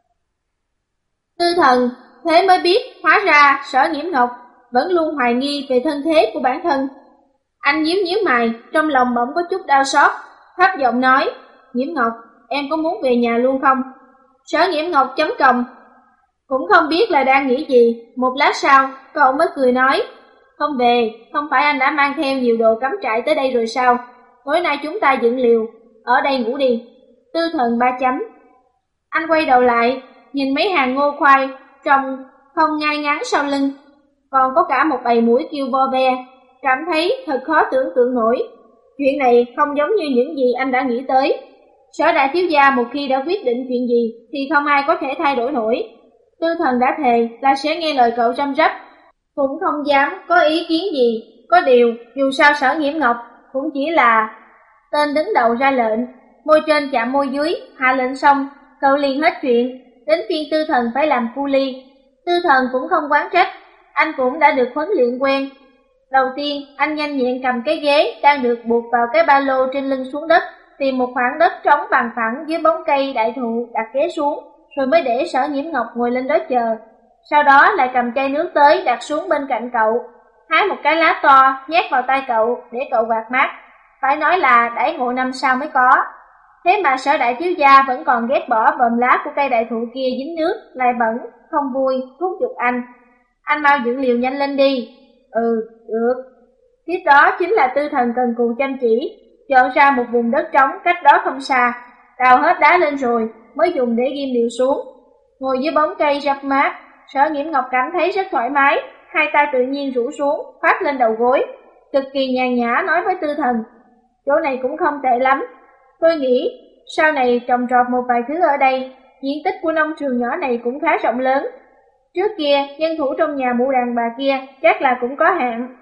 Tư Thần thế mới biết, hóa ra Sở Nhiễm Ngọc vẫn luôn hoài nghi về thân thế của bản thân. Anh nhíu nhíu mày, trong lòng bỗng có chút đau xót, thấp giọng nói, Nhiễm Ngọc, em có muốn về nhà luôn không? Sở Nhiễm Ngọc chấm còng, cũng không biết là đang nghĩ gì. Một lát sau, cậu mới cười nói, không về, không phải anh đã mang theo nhiều đồ cắm trại tới đây rồi sao? Tối nay chúng ta dựng liều, ở đây ngủ đi. Tư Thần ba chấm. Anh quay đầu lại, nhìn mấy hàng ngô khoai, trông không ngay ngắn sau lưng, còn có cả một bầy muỗi kêu vo ve, cảm thấy thật khó tưởng tượng nổi. Chuyện này không giống như những gì anh đã nghĩ tới. Sở đại thiếu gia một khi đã quyết định chuyện gì thì không ai có thể thay đổi nổi. Tư Thần đã thề là sẽ nghe lời cậu răm rắp, cũng không dám có ý kiến gì. Có điều, dù sao Sở Nhiễm Ngọc cũng chỉ là tên đứng đầu ra lệnh, môi trên chạm môi dưới, hạ lệnh xong, cậu liền hết chuyện, đến phiên Tư Thần phải làm cu ly. Tư Thần cũng không quán trách, anh cũng đã được huấn luyện quen. Đầu tiên, anh nhanh nhẹn cầm cái ghế đang được buộc vào cái ba lô trên lưng xuống đất, tìm một khoảng đất trống bằng phẳng dưới bóng cây đại thụ đặt ghế xuống, rồi mới để Sở Nhiễm Ngọc ngồi lên đó chờ. Sau đó lại cầm chai nước tới đặt xuống bên cạnh cậu, hái một cái lá to nhét vào tay cậu để cậu quạt mát. Phải nói là đãi ngộ năm sau mới có. Thế mà Sở đại thiếu gia vẫn còn ghét bỏ vòm lá của cây đại thụ kia dính nước, lại bẩn, không vui, thúc giục anh. Anh mau dựng liều nhanh lên đi. Ừ, được. Tiếp đó chính là Tư Thần cần cù chăm chỉ, chọn ra một vùng đất trống cách đó không xa, đào hết đá lên rồi mới dùng để ghim liều xuống. Ngồi dưới bóng cây rập mát, Sở Nhiễm Ngọc cảm thấy rất thoải mái, hai tay tự nhiên rũ xuống, khoác lên đầu gối, cực kỳ nhàn nhã nói với Tư Thần, chỗ này cũng không tệ lắm. Tôi nghĩ sau này trồng trọt một vài thứ ở đây, diện tích của nông trường nhỏ này cũng khá rộng lớn. Trước kia, nhân thủ trong nhà mụ đàn bà kia chắc là cũng có hạn.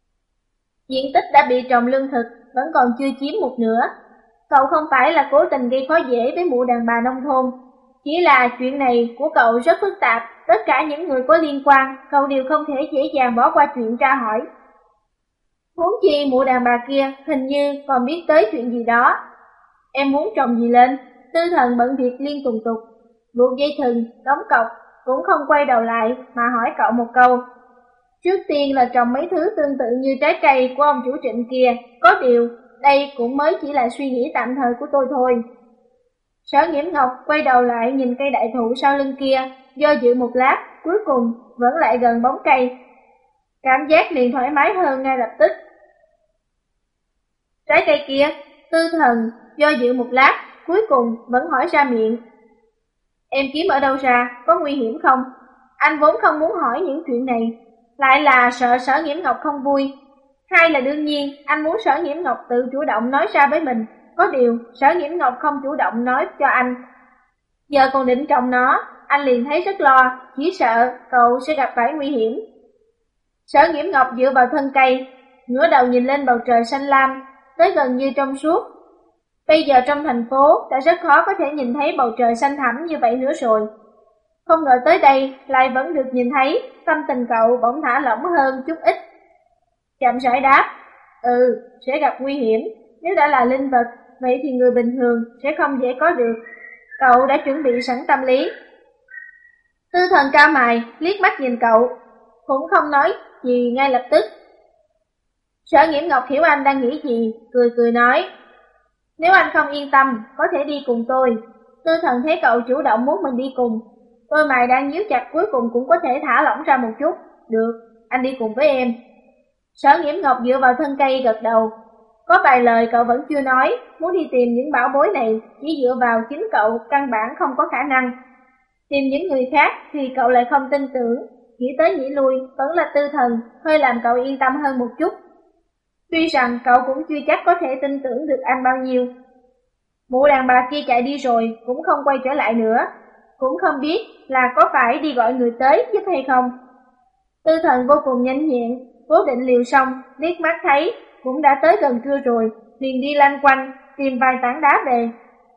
Diện tích đã bị trồng lương thực vẫn còn chưa chiếm một nửa. Cậu không phải là cố tình gây khó dễ với mụ đàn bà nông thôn, chỉ là chuyện này của cậu rất phức tạp, tất cả những người có liên quan, cậu đều không thể dễ dàng bỏ qua chuyện tra hỏi. Huống chi mụ đàn bà kia hình như còn biết tới chuyện gì đó. Em muốn trồng gì lên? Tư Thần bận việc liên tùng tục, buộc dây thừng, đóng cọc, cũng không quay đầu lại mà hỏi cậu một câu. Trước tiên là trồng mấy thứ tương tự như trái cây của ông chủ Trịnh kia, có điều đây cũng mới chỉ là suy nghĩ tạm thời của tôi thôi. Sở Nghiễm Ngọc quay đầu lại nhìn cây đại thụ sau lưng kia, do dự một lát, cuối cùng vẫn lại gần bóng cây. Cảm giác liền thoải mái hơn ngay lập tức. Trái cây kia, Tư Thần do dự một lát, cuối cùng vẫn hỏi ra miệng. Em kiếm ở đâu ra, có nguy hiểm không? Anh vốn không muốn hỏi những chuyện này, lại là sợ Sở Nghiễm Ngọc không vui. Hai là đương nhiên, anh muốn Sở Nghiễm Ngọc tự chủ động nói ra với mình. Có điều, Sở Nghiễm Ngọc không chủ động nói cho anh. Giờ còn định trồng nó, anh liền thấy rất lo, chỉ sợ cậu sẽ gặp phải nguy hiểm. Sở Nghiễm Ngọc dựa vào thân cây, ngửa đầu nhìn lên bầu trời xanh lam, tới gần như trong suốt. Bây giờ trong thành phố đã rất khó có thể nhìn thấy bầu trời xanh thẳm như vậy nữa rồi. Không ngờ tới đây lại vẫn được nhìn thấy, tâm tình cậu bỗng thả lỏng hơn chút ít. Chậm rãi đáp, ừ, sẽ gặp nguy hiểm, nếu đã là linh vật, vậy thì người bình thường sẽ không dễ có được. Cậu đã chuẩn bị sẵn tâm lý. Tư Thần cao mày, liếc mắt nhìn cậu, cũng không nói gì ngay lập tức. Sở Nghiễm Ngọc hiểu anh đang nghĩ gì, cười cười nói, nếu anh không yên tâm, có thể đi cùng tôi. Tư Thần thấy cậu chủ động muốn mình đi cùng, đôi mày đang nhíu chặt cuối cùng cũng có thể thả lỏng ra một chút. Được, anh đi cùng với em. Sở Nghiễm Ngọc dựa vào thân cây gật đầu. Có vài lời cậu vẫn chưa nói, muốn đi tìm những bảo bối này, chỉ dựa vào chính cậu căn bản không có khả năng. Tìm những người khác thì cậu lại không tin tưởng, nghĩ tới nghĩ lui vẫn là Tư Thần, hơi làm cậu yên tâm hơn một chút. Tuy rằng cậu cũng chưa chắc có thể tin tưởng được anh bao nhiêu. Mụ đàn bà kia chạy đi rồi, cũng không quay trở lại nữa, cũng không biết là có phải đi gọi người tới giúp hay không. Tư Thần vô cùng nhanh nhẹn, cố định liều xong, liếc mắt thấy cũng đã tới gần trưa rồi, liền đi lanh quanh, tìm vài tảng đá về.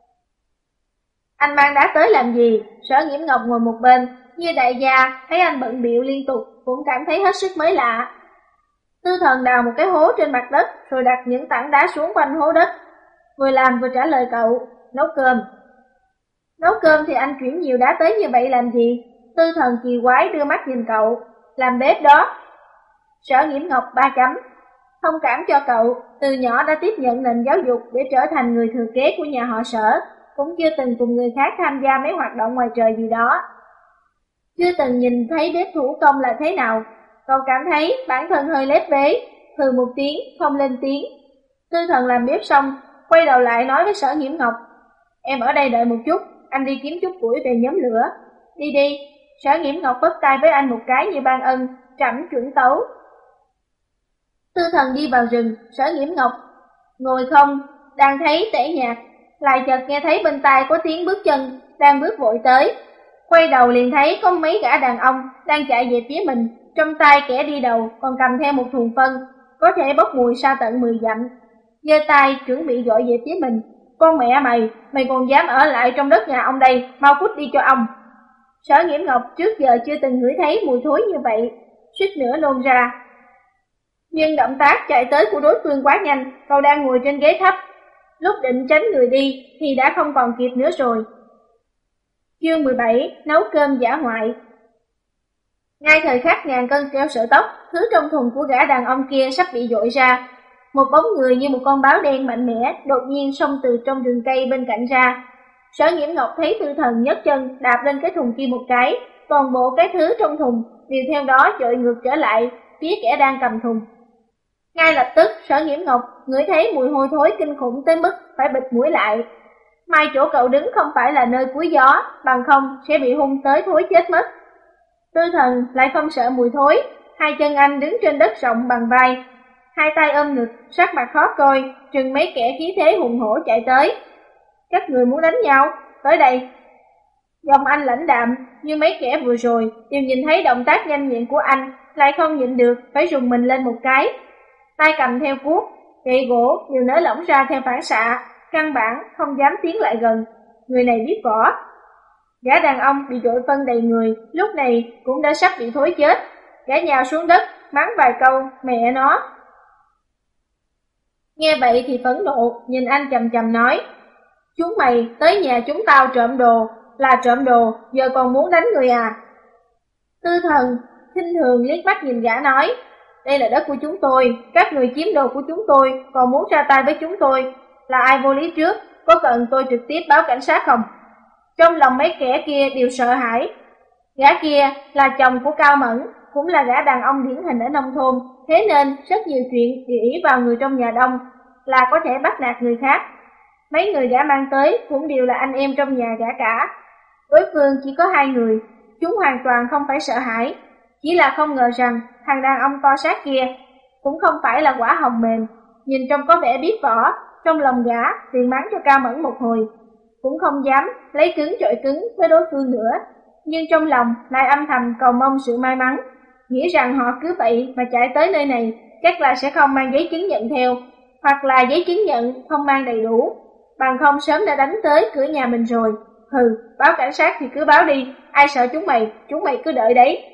Anh mang đá tới làm gì? Sở Nghiễm Ngọc ngồi một bên, như đại gia, thấy anh bận bịu liên tục, cũng cảm thấy hết sức mới lạ. Tư Thần đào một cái hố trên mặt đất, rồi đặt những tảng đá xuống quanh hố đất. Vừa làm vừa trả lời cậu, nấu cơm. Nấu cơm thì anh chuyển nhiều đá tới như vậy làm gì? Tư Thần kỳ quái đưa mắt nhìn cậu, làm bếp đó. Sở Nghiễm Ngọc ba chấm. Thông cảm cho cậu, từ nhỏ đã tiếp nhận nền giáo dục để trở thành người thừa kế của nhà họ Sở, cũng chưa từng cùng người khác tham gia mấy hoạt động ngoài trời gì đó. Chưa từng nhìn thấy bếp thủ công là thế nào, cậu cảm thấy bản thân hơi lép vế, hừ một tiếng, không lên tiếng. Tư Thần làm bếp xong, quay đầu lại nói với Sở Nghiễm Ngọc, em ở đây đợi một chút, anh đi kiếm chút củi về nhóm lửa. Đi đi. Sở Nghiễm Ngọc vấp tay với anh một cái như ban ân, trẫm chuẩn tấu. Tư Thần đi vào rừng, Sở Nghiễm Ngọc ngồi không, đang thấy tẻ nhạt, lại chợt nghe thấy bên tai có tiếng bước chân, đang bước vội tới. Quay đầu liền thấy có mấy gã đàn ông đang chạy về phía mình, trong tay kẻ đi đầu còn cầm theo một thùng phân, có thể bốc mùi xa tận mười dặm. Giơ tay chuẩn bị dội về phía mình. Con mẹ mày, mày còn dám ở lại trong đất nhà ông đây, mau cút đi cho ông. Sở Nghiễm Ngọc trước giờ chưa từng ngửi thấy mùi thối như vậy, suýt nữa nôn ra. Nhưng động tác chạy tới của đối phương quá nhanh, cậu đang ngồi trên ghế thấp. Lúc định tránh người đi thì đã không còn kịp nữa rồi. Chương mười bảy, nấu cơm dã ngoại. Ngay thời khắc ngàn cân treo sợi tóc, thứ trong thùng của gã đàn ông kia sắp bị dội ra. Một bóng người như một con báo đen mạnh mẽ đột nhiên xông từ trong rừng cây bên cạnh ra. Sở Nghiễm Ngọc thấy Tư Thần nhấc chân đạp lên cái thùng kia một cái, toàn bộ cái thứ trong thùng đều theo đó dội ngược trở lại phía kẻ đang cầm thùng. Ngay lập tức Sở Nghiễm Ngọc ngửi thấy mùi hôi thối kinh khủng tới mức phải bịt mũi lại. May chỗ cậu đứng không phải là nơi cuối gió, bằng không sẽ bị hung tới thối chết mất. Tư Thần lại không sợ mùi thối, hai chân anh đứng trên đất rộng bằng vai, hai tay ôm ngực, sắc mặt khó coi, trừng mấy kẻ khí thế hùng hổ chạy tới. Các người muốn đánh nhau, tới đây. Giọng anh lãnh đạm, như mấy kẻ vừa rồi đều nhìn thấy động tác nhanh nhẹn của anh, lại không nhịn được phải rùng mình lên một cái. Tay cầm theo cuốc, gậy gỗ đều nới lỏng ra theo phản xạ, căn bản không dám tiến lại gần. Người này biết võ. Gã đàn ông bị dội phân đầy người, lúc này cũng đã sắp bị thối chết. Gã nhào xuống đất, mắng vài câu, mẹ nó. Nghe vậy thì phẫn nộ, nhìn anh chầm chầm nói, chúng mày tới nhà chúng tao trộm đồ, là trộm đồ, giờ còn muốn đánh người à? Tư Thần khinh thường liếc mắt nhìn gã nói, đây là đất của chúng tôi, các người chiếm đồ của chúng tôi, còn muốn ra tay với chúng tôi, là ai vô lý trước, có cần tôi trực tiếp báo cảnh sát không? Trong lòng mấy kẻ kia đều sợ hãi. Gã kia là chồng của Cao Mẫn, cũng là gã đàn ông điển hình ở nông thôn, thế nên rất nhiều chuyện đều ỷ vào người trong nhà đông là có thể bắt nạt người khác. Mấy người gã mang tới cũng đều là anh em trong nhà gã cả. Đối phương chỉ có hai người, chúng hoàn toàn không phải sợ hãi, chỉ là không ngờ rằng thằng đàn ông to xác kia cũng không phải là quả hồng mềm, nhìn trông có vẻ biết võ. Trong lòng gã liền mắng cho Cao Mẫn một hồi, cũng không dám lấy cứng chọi cứng với đối phương nữa, nhưng trong lòng lại âm thầm cầu mong sự may mắn, nghĩ rằng họ cứ vậy mà chạy tới nơi này chắc là sẽ không mang giấy chứng nhận theo, hoặc là giấy chứng nhận không mang đầy đủ, bằng không sớm đã đánh tới cửa nhà mình rồi. Hừ, báo cảnh sát thì cứ báo đi, ai sợ chúng mày, chúng mày cứ đợi đấy.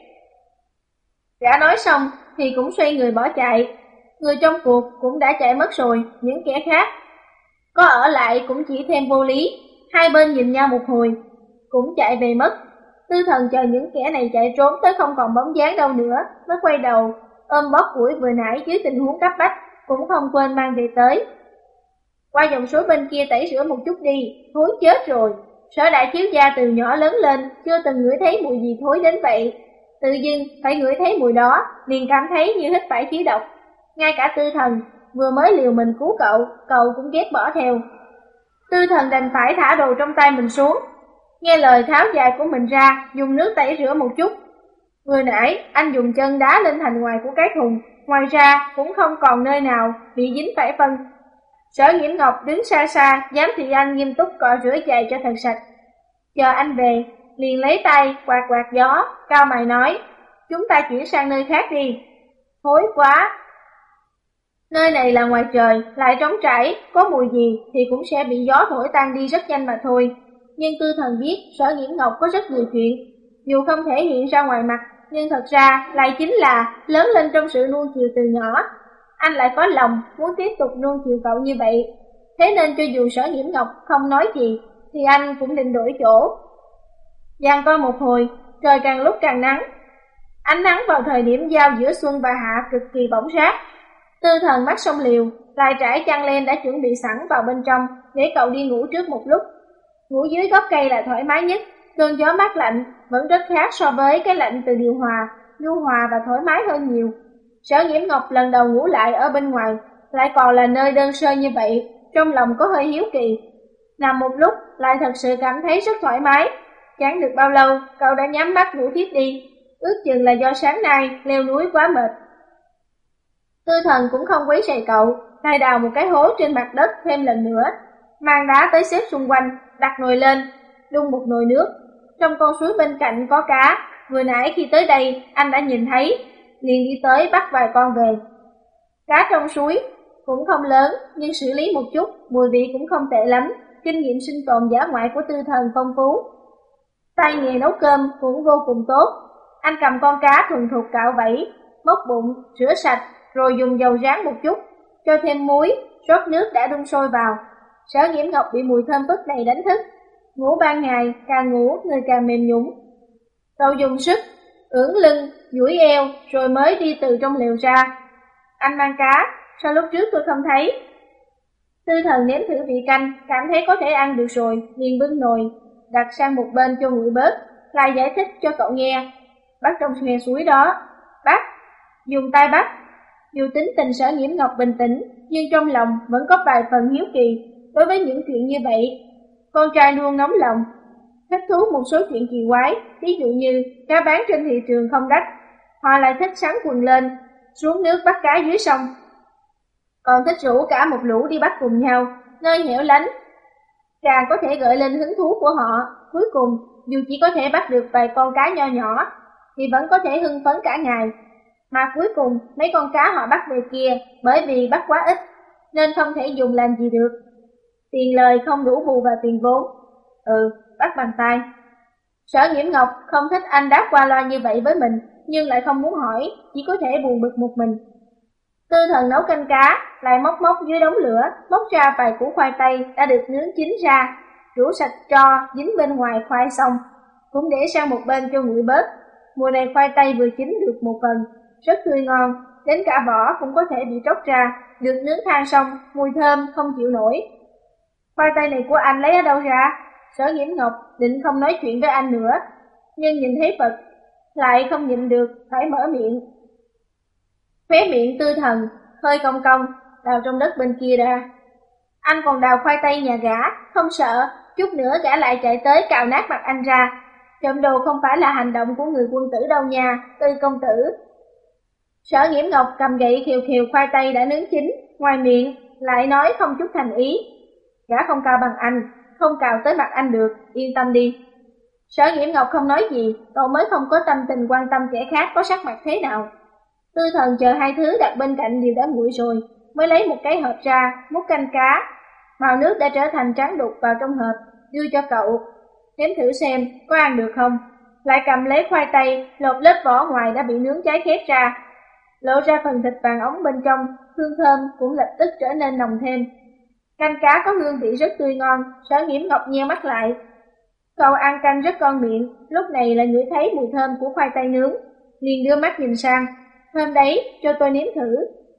Gã nói xong thì cũng xoay người bỏ chạy. Người trong cuộc cũng đã chạy mất rồi, những kẻ khác có ở lại cũng chỉ thêm vô lý. Hai bên nhìn nhau một hồi cũng chạy về mất. Tư Thần chờ những kẻ này chạy trốn tới không còn bóng dáng đâu nữa, mới quay đầu ôm bó củi vừa nãy dưới tình huống cấp bách, cũng không quên mang về tới. Qua dòng suối bên kia tẩy rửa một chút đi, thối chết rồi. Sở đại thiếu gia từ nhỏ lớn lên chưa từng ngửi thấy mùi gì thối đến vậy, tự dưng phải ngửi thấy mùi đó liền cảm thấy như hít phải khí độc. Ngay cả Tư Thần vừa mới liều mình cứu cậu, cậu cũng ghét bỏ theo. Tư Thần đành phải thả đồ trong tay mình xuống, nghe lời tháo giày của mình ra, dùng nước tẩy rửa một chút. Vừa nãy anh dùng chân đá lên thành ngoài của cái thùng, ngoài ra cũng không còn nơi nào bị dính phải phân. Sở Nghiễm Ngọc đứng xa xa, giám thị anh nghiêm túc cọ rửa giày cho thật sạch. Chờ anh về, liền lấy tay quạt quạt gió, cau mày nói, chúng ta chuyển sang nơi khác đi. Thối quá! Nơi này là ngoài trời, lại trống trải, có mùi gì thì cũng sẽ bị gió thổi tan đi rất nhanh mà thôi. Nhưng Tư Thần biết Sở Nghiễm Ngọc có rất nhiều chuyện, dù không thể hiện ra ngoài mặt, nhưng thật ra lại chính là lớn lên trong sự nuông chiều từ nhỏ. Anh lại có lòng muốn tiếp tục nuông chiều cậu như vậy, thế nên cho dù Sở Nghiễm Ngọc không nói gì, thì anh cũng định đổi chỗ. Giằng co một hồi, trời càng lúc càng nắng. Ánh nắng vào thời điểm giao giữa xuân và hạ cực kỳ bỏng rát. Tư Thần mắt sông liều, lại trải chăn len đã chuẩn bị sẵn vào bên trong, để cậu đi ngủ trước một lúc. Ngủ dưới gốc cây là thoải mái nhất, cơn gió mát lạnh vẫn rất khác so với cái lạnh từ điều hòa, nhu hòa và thoải mái hơn nhiều. Sở Nghiễm Ngọc lần đầu ngủ lại ở bên ngoài, lại còn là nơi đơn sơ như vậy, trong lòng có hơi hiếu kỳ. Nằm một lúc lại thật sự cảm thấy rất thoải mái. Chẳng được bao lâu, cậu đã nhắm mắt ngủ tiếp đi, ước chừng là do sáng nay leo núi quá mệt. Tư Thần cũng không quấy rầy cậu, lại đào một cái hố trên mặt đất thêm lần nữa, mang đá tới xếp xung quanh, đặt nồi lên, đun một nồi nước. Trong con suối bên cạnh có cá, vừa nãy khi tới đây anh đã nhìn thấy, liền đi tới bắt vài con về. Cá trong suối cũng không lớn, nhưng xử lý một chút, mùi vị cũng không tệ lắm. Kinh nghiệm sinh tồn dã ngoại của Tư Thần phong phú, tay nghề nấu cơm cũng vô cùng tốt. Anh cầm con cá thuần thục cạo vảy, móc bụng, rửa sạch, rồi dùng dầu rán một chút, cho thêm muối, rót nước đã đun sôi vào. Sở Nghiễm Ngọc bị mùi thơm phức này đánh thức. Ngủ ban ngày, càng ngủ người càng mềm nhũn. Cậu dùng sức ưỡn lưng, duỗi eo, rồi mới đi từ trong lều ra. Anh mang cá, sao lúc trước tôi không thấy? Tư Thần nếm thử vị canh, cảm thấy có thể ăn được rồi, liền bưng nồi đặt sang một bên cho nguội bớt, lại giải thích cho cậu nghe. Bắt trong khe suối đó, bắt, dùng tay bắt. Dù tính tình Sở Nghiễm Ngọc bình tĩnh, nhưng trong lòng vẫn có vài phần hiếu kỳ đối với những chuyện như vậy. Con trai luôn nóng lòng, thích thú một số chuyện kỳ quái, ví dụ như cá bán trên thị trường không đắt, họ lại thích sắn quần lên, xuống nước bắt cá dưới sông, còn thích rủ cả một lũ đi bắt cùng nhau, nơi hẻo lánh, càng có thể gợi lên hứng thú của họ. Cuối cùng, dù chỉ có thể bắt được vài con cá nho nhỏ, thì vẫn có thể hưng phấn cả ngày. Mà cuối cùng, mấy con cá họ bắt về kia, bởi vì bắt quá ít, nên không thể dùng làm gì được. Tiền lời không đủ bù vào tiền vốn. Ừ, bắt bằng tay. Sở Nghiễm Ngọc không thích anh đáp qua loa như vậy với mình, nhưng lại không muốn hỏi, chỉ có thể buồn bực một mình. Tư Thần nấu canh cá, lại móc móc dưới đống lửa, móc ra vài củ khoai tây đã được nướng chín ra, rửa sạch tro dính bên ngoài khoai xong, cũng để sang một bên cho nguội bớt. Mùa này khoai tây vừa chín được một phần, rất tươi ngon, đến cả vỏ cũng có thể bị tróc ra, được nướng than xong, mùi thơm không chịu nổi. Khoai tây này của anh lấy ở đâu ra? Sở Nghiễm Ngọc định không nói chuyện với anh nữa, nhưng nhìn thấy vật, lại không nhịn được, phải mở miệng. Khóe miệng Tư Thần hơi cong cong, đào trong đất bên kia ra. Anh còn đào khoai tây nhà gã, không sợ, chút nữa gã lại chạy tới cào nát mặt anh ra. Trộm đồ không phải là hành động của người quân tử đâu nha, Tư công tử. Sở Nghiễm Ngọc cầm gậy khều khều khoai tây đã nướng chín, ngoài miệng lại nói không chút thành ý. Gã không cào bằng anh, không cào tới mặt anh được, yên tâm đi. Sở Nghiễm Ngọc không nói gì, cậu mới không có tâm tình quan tâm kẻ khác có sắc mặt thế nào. Tư Thần chờ hai thứ đặt bên cạnh đều đã nguội rồi, mới lấy một cái hộp ra, múc canh cá. Màu nước đã trở thành trắng đục vào trong hộp, đưa cho cậu. Nếm thử xem, có ăn được không? Lại cầm lấy khoai tây, lột lớp vỏ ngoài đã bị nướng cháy khét ra. Lộ ra phần thịt vàng óng bên trong, hương thơm cũng lập tức trở nên nồng thêm. Canh cá có hương vị rất tươi ngon, Sở Nghiễm Ngọc nheo mắt lại. Cậu ăn canh rất ngon miệng, lúc này là ngửi thấy mùi thơm của khoai tây nướng, liền đưa mắt nhìn sang. Thơm đấy, cho tôi nếm thử.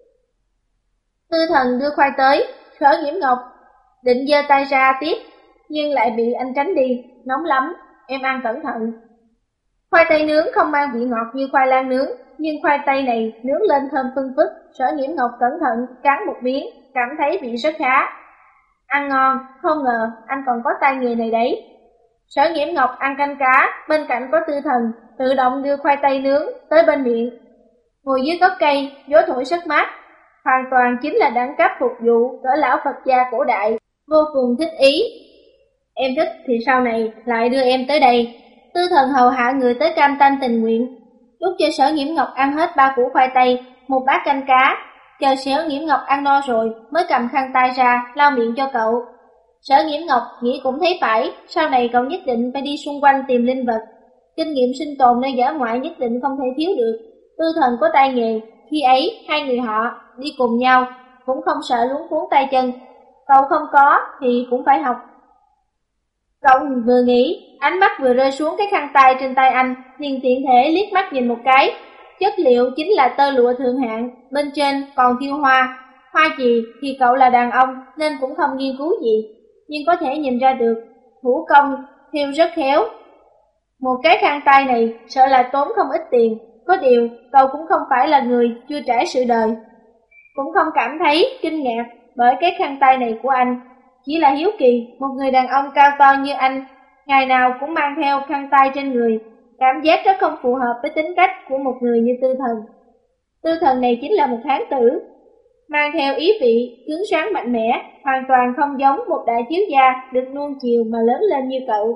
Tư Thần đưa khoai tới, Sở Nghiễm Ngọc định giơ tay ra tiếp, nhưng lại bị anh tránh đi. Nóng lắm, em ăn cẩn thận. Khoai tây nướng không mang vị ngọt như khoai lang nướng, nhưng khoai tây này nướng lên thơm phưng phức. Sở Nghiễm Ngọc cẩn thận cắn một miếng, cảm thấy vị rất khá. Ăn ngon, không ngờ anh còn có tay nghề này đấy. Sở Nghiễm Ngọc ăn canh cá, bên cạnh có Tư Thần, tự động đưa khoai tây nướng tới bên miệng. Ngồi dưới gốc cây, gió thổi rất mát, hoàn toàn chính là đẳng cấp phục vụ cỡ lão Phật gia cổ đại, vô cùng thích ý. Em thích thì sau này lại đưa em tới đây. Tư Thần hầu hạ người tới cam tanh tình nguyện, lúc cho Sở Nghiễm Ngọc ăn hết ba củ khoai tây, một bát canh cá. Chờ Sở Nghiễm Ngọc ăn no rồi mới cầm khăn tay ra lau miệng cho cậu. Sở Nghiễm Ngọc nghĩ cũng thấy phải, sau này cậu nhất định phải đi xung quanh tìm linh vật. Kinh nghiệm sinh tồn nơi dã ngoại nhất định không thể thiếu được. Tư Thần có tay nghề, khi ấy hai người họ đi cùng nhau, cũng không sợ luống cuốn tay chân. Cậu không có thì cũng phải học. Cậu vừa nghĩ, ánh mắt vừa rơi xuống cái khăn tay trên tay anh, liền tiện thể liếc mắt nhìn một cái. Chất liệu chính là tơ lụa thượng hạng, bên trên còn thiêu hoa. Hoa gì thì cậu là đàn ông nên cũng không nghiên cứu gì, nhưng có thể nhìn ra được, thủ công thiêu rất khéo. Một cái khăn tay này sợ là tốn không ít tiền, có điều cậu cũng không phải là người chưa trải sự đời. Cũng không cảm thấy kinh ngạc bởi cái khăn tay này của anh, chỉ là hiếu kỳ một người đàn ông cao to như anh, ngày nào cũng mang theo khăn tay trên người, cảm giác rất không phù hợp với tính cách của một người như Tư Thần. Tư Thần này chính là một hán tử, mang theo ý vị cứng rắn mạnh mẽ, hoàn toàn không giống một đại thiếu gia được nuông chiều mà lớn lên như cậu.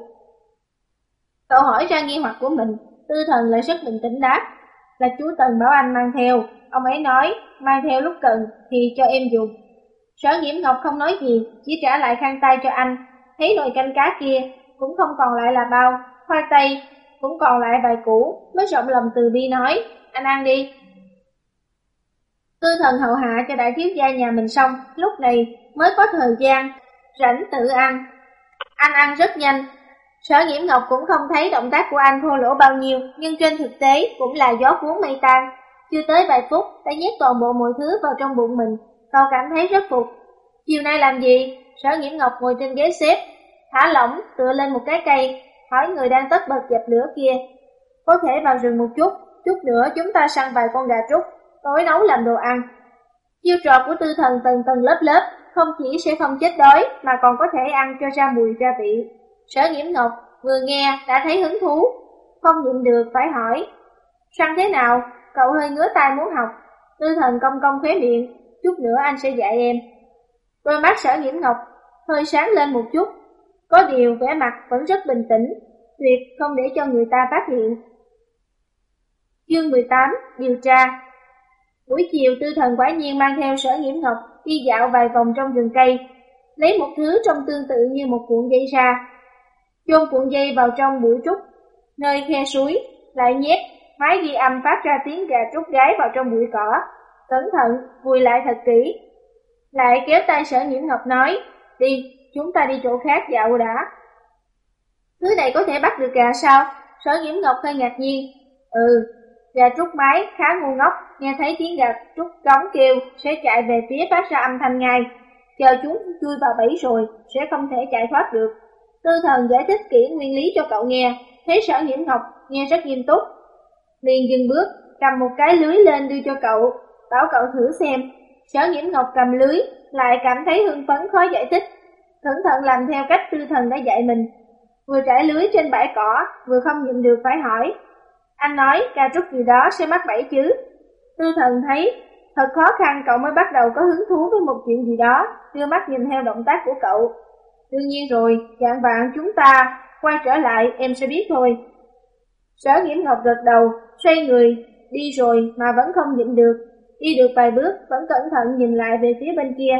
Cậu hỏi ra nghi hoặc của mình, Tư Thần lại rất bình tĩnh đáp, là chú Tần bảo anh mang theo, ông ấy nói mang theo lúc cần thì cho em dùng. Sở Nghiễm Ngọc không nói gì, chỉ trả lại khăn tay cho anh. Thấy nồi canh cá kia cũng không còn lại là bao, khoai tây cũng còn lại vài củ, mới rộng lòng từ bi nói, anh ăn đi. Tư Thần hậu hạ cho đại thiếu gia nhà mình xong, lúc này mới có thời gian rảnh tự ăn. Anh ăn rất nhanh. Sở Nghiễm Ngọc cũng không thấy động tác của anh thô lỗ bao nhiêu, nhưng trên thực tế cũng là gió cuốn mây tan. Chưa tới vài phút đã nhét toàn bộ mọi thứ vào trong bụng mình, cậu cảm thấy rất phục. Chiều nay làm gì? Sở Nghiễm Ngọc ngồi trên ghế xếp, thả lỏng tựa lên một cái cây, hỏi người đang tất bật dập lửa kia. Có thể vào rừng một chút, chút nữa chúng ta săn vài con gà trúc, tối nấu làm đồ ăn. Chiêu trò của Tư Thần tầng tầng lớp lớp, không chỉ sẽ không chết đói mà còn có thể ăn cho ra mùi ra vị. Sở Nghiễm Ngọc vừa nghe đã thấy hứng thú, không nhịn được phải hỏi, săn thế nào? Cậu hơi ngứa tai muốn học. Tư Thần cong cong khóe miệng, chút nữa anh sẽ dạy em. Đôi mắt Sở Nghiễm Ngọc hơi sáng lên một chút, có điều vẻ mặt vẫn rất bình tĩnh, tuyệt không để cho người ta phát hiện. Chương mười tám, điều tra. Buổi chiều Tư Thần quả nhiên mang theo Sở Nghiễm Ngọc đi dạo vài vòng trong rừng cây, lấy một thứ trông tương tự như một cuộn dây ra, chôn cuộn dây vào trong bụi trúc, nơi khe suối, lại nhét máy ghi âm phát ra tiếng gà trúc gái vào trong bụi cỏ, cẩn thận vùi lại thật kỹ. Lại kéo tay Sở Nghiễm Ngọc nói, đi, chúng ta đi chỗ khác dạo đã. Thứ này có thể bắt được gà sao? Sở Nghiễm Ngọc hơi ngạc nhiên. Ừ, gà trúc mái khá ngu ngốc, nghe thấy tiếng gà trúc trống kêu sẽ chạy về phía phát ra âm thanh ngay. Chờ chúng chui vào bẫy rồi, sẽ không thể chạy thoát được. Tư Thần giải thích kỹ nguyên lý cho cậu nghe, thấy Sở Nghiễm Ngọc nghe rất nghiêm túc. Liền dừng bước, cầm một cái lưới lên đưa cho cậu, bảo cậu thử xem. Sở Nghiễm Ngọc cầm lưới, lại cảm thấy hưng phấn khó giải thích, cẩn thận làm theo cách Tư Thần đã dạy mình. Vừa trải lưới trên bãi cỏ, vừa không nhịn được phải hỏi. Anh nói gà trúc gì đó sẽ mắc bẫy chứ? Tư Thần thấy thật khó khăn, cậu mới bắt đầu có hứng thú với một chuyện gì đó, đưa mắt nhìn theo động tác của cậu. Đương nhiên rồi, chạng vạng chúng ta quay trở lại em sẽ biết thôi. Sở Nghiễm Ngọc gật đầu, xoay người đi rồi mà vẫn không nhịn được. Đi được vài bước vẫn cẩn thận nhìn lại về phía bên kia.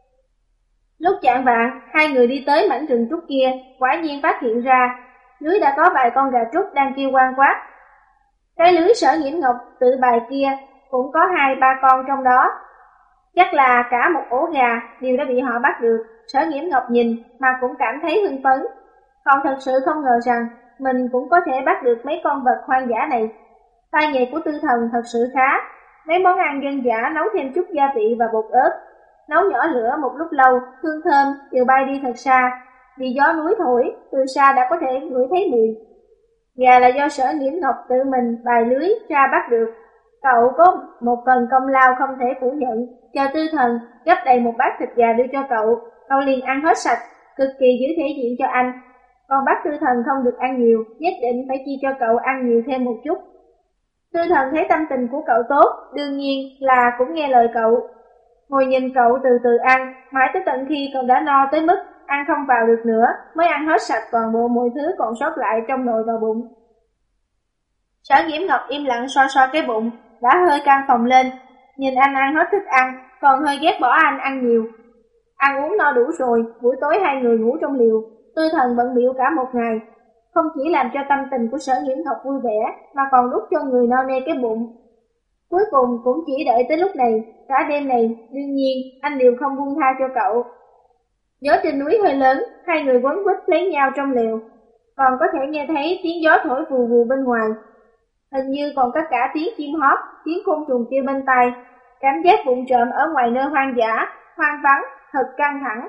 Lúc chạng vạng, hai người đi tới mảnh rừng trúc kia, quả nhiên phát hiện ra lưới đã có vài con gà trúc đang kêu oang quát. Cái lưới Sở Nghiễm Ngọc tự bài kia cũng có hai ba con trong đó. Chắc là cả một ổ gà đều đã bị họ bắt được. Sở Nghiễm Ngọc nhìn mà cũng cảm thấy hưng phấn. Còn thật sự không ngờ rằng mình cũng có thể bắt được mấy con vật hoang dã này. Tay nghề của Tư Thần thật sự khá. Mấy món ăn dân dã nấu thêm chút gia vị và bột ớt, nấu nhỏ lửa một lúc lâu, hương thơm đều bay đi thật xa. Vì gió núi thổi, từ xa đã có thể ngửi thấy mùi. Gà là do Sở Nghiễm Ngọc tự mình bài lưới ra bắt được. Cậu có một phần công lao không thể phủ nhận. Chờ Tư Thần gấp đầy một bát thịt gà đưa cho cậu, cậu liền ăn hết sạch, cực kỳ giữ thể diện cho anh. Còn bác Tư Thần không được ăn nhiều, nhất định phải chia cho cậu ăn nhiều thêm một chút. Tư Thần thấy tâm tình của cậu tốt, đương nhiên là cũng nghe lời cậu. Ngồi nhìn cậu từ từ ăn, mãi tới tận khi cậu đã no tới mức ăn không vào được nữa, mới ăn hết sạch toàn bộ mọi thứ còn sót lại trong nồi vào bụng. Sở Nghiễm Ngọc im lặng xoa xoa cái bụng, đã hơi căng phòng lên, nhìn anh ăn hết thức ăn, còn hơi ghét bỏ anh ăn nhiều. Ăn uống no đủ rồi, buổi tối hai người ngủ trong liều. Tư Thần bận bịu cả một ngày, không chỉ làm cho tâm tình của Sở Nghiễm Ngọc vui vẻ, mà còn đút cho người no nê cái bụng. Cuối cùng cũng chỉ đợi tới lúc này, cả đêm này, đương nhiên anh đều không buông tha cho cậu. Gió trên núi hơi lớn, hai người quấn quýt lấy nhau trong lều, còn có thể nghe thấy tiếng gió thổi vù vù bên ngoài. Hình như còn có cả tiếng chim hót, tiếng côn trùng kêu bên tai. Cảm giác vụng trộm ở ngoài nơi hoang dã, hoang vắng, thật căng thẳng.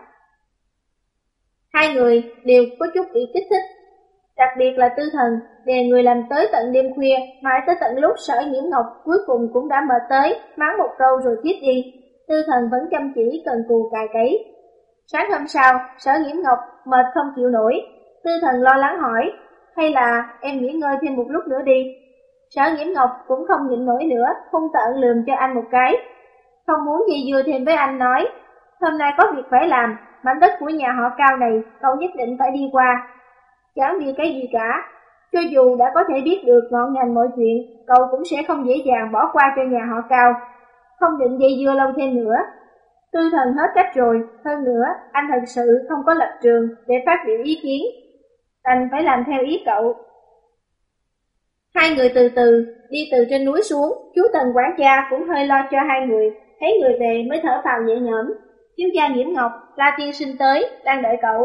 Hai người đều có chút bị kích thích, đặc biệt là Tư Thần, đè người làm tới tận đêm khuya, mãi tới tận lúc Sở Nghiễm Ngọc cuối cùng cũng đã mệt tới, mắng một câu rồi thiếp đi. Tư Thần vẫn chăm chỉ cần cù cài cấy. Sáng hôm sau, Sở Nghiễm Ngọc mệt không chịu nổi. Tư Thần lo lắng hỏi, hay là em nghỉ ngơi thêm một lúc nữa đi. Sở Nghiễm Ngọc cũng không nhịn nổi nữa, hung tợn lườm cho anh một cái. Không muốn gì dưa thêm với anh nói, hôm nay có việc phải làm, mảnh đất của nhà họ Cao này cậu nhất định phải đi qua. Chẳng vì cái gì cả, cho dù đã có thể biết được ngọn ngành mọi chuyện, cậu cũng sẽ không dễ dàng bỏ qua cho nhà họ Cao. Không định dây dưa lâu thêm nữa. Tư Thần hết cách rồi, hơn nữa anh thật sự không có lập trường để phát biểu ý kiến, đành phải làm theo ý cậu. Hai người từ từ đi từ trên núi xuống, chú Tần quản gia cũng hơi lo cho hai người, thấy người về mới thở phào nhẹ nhõm. Thiếu gia Nghiễm Ngọc, La tiên sinh tới, đang đợi cậu.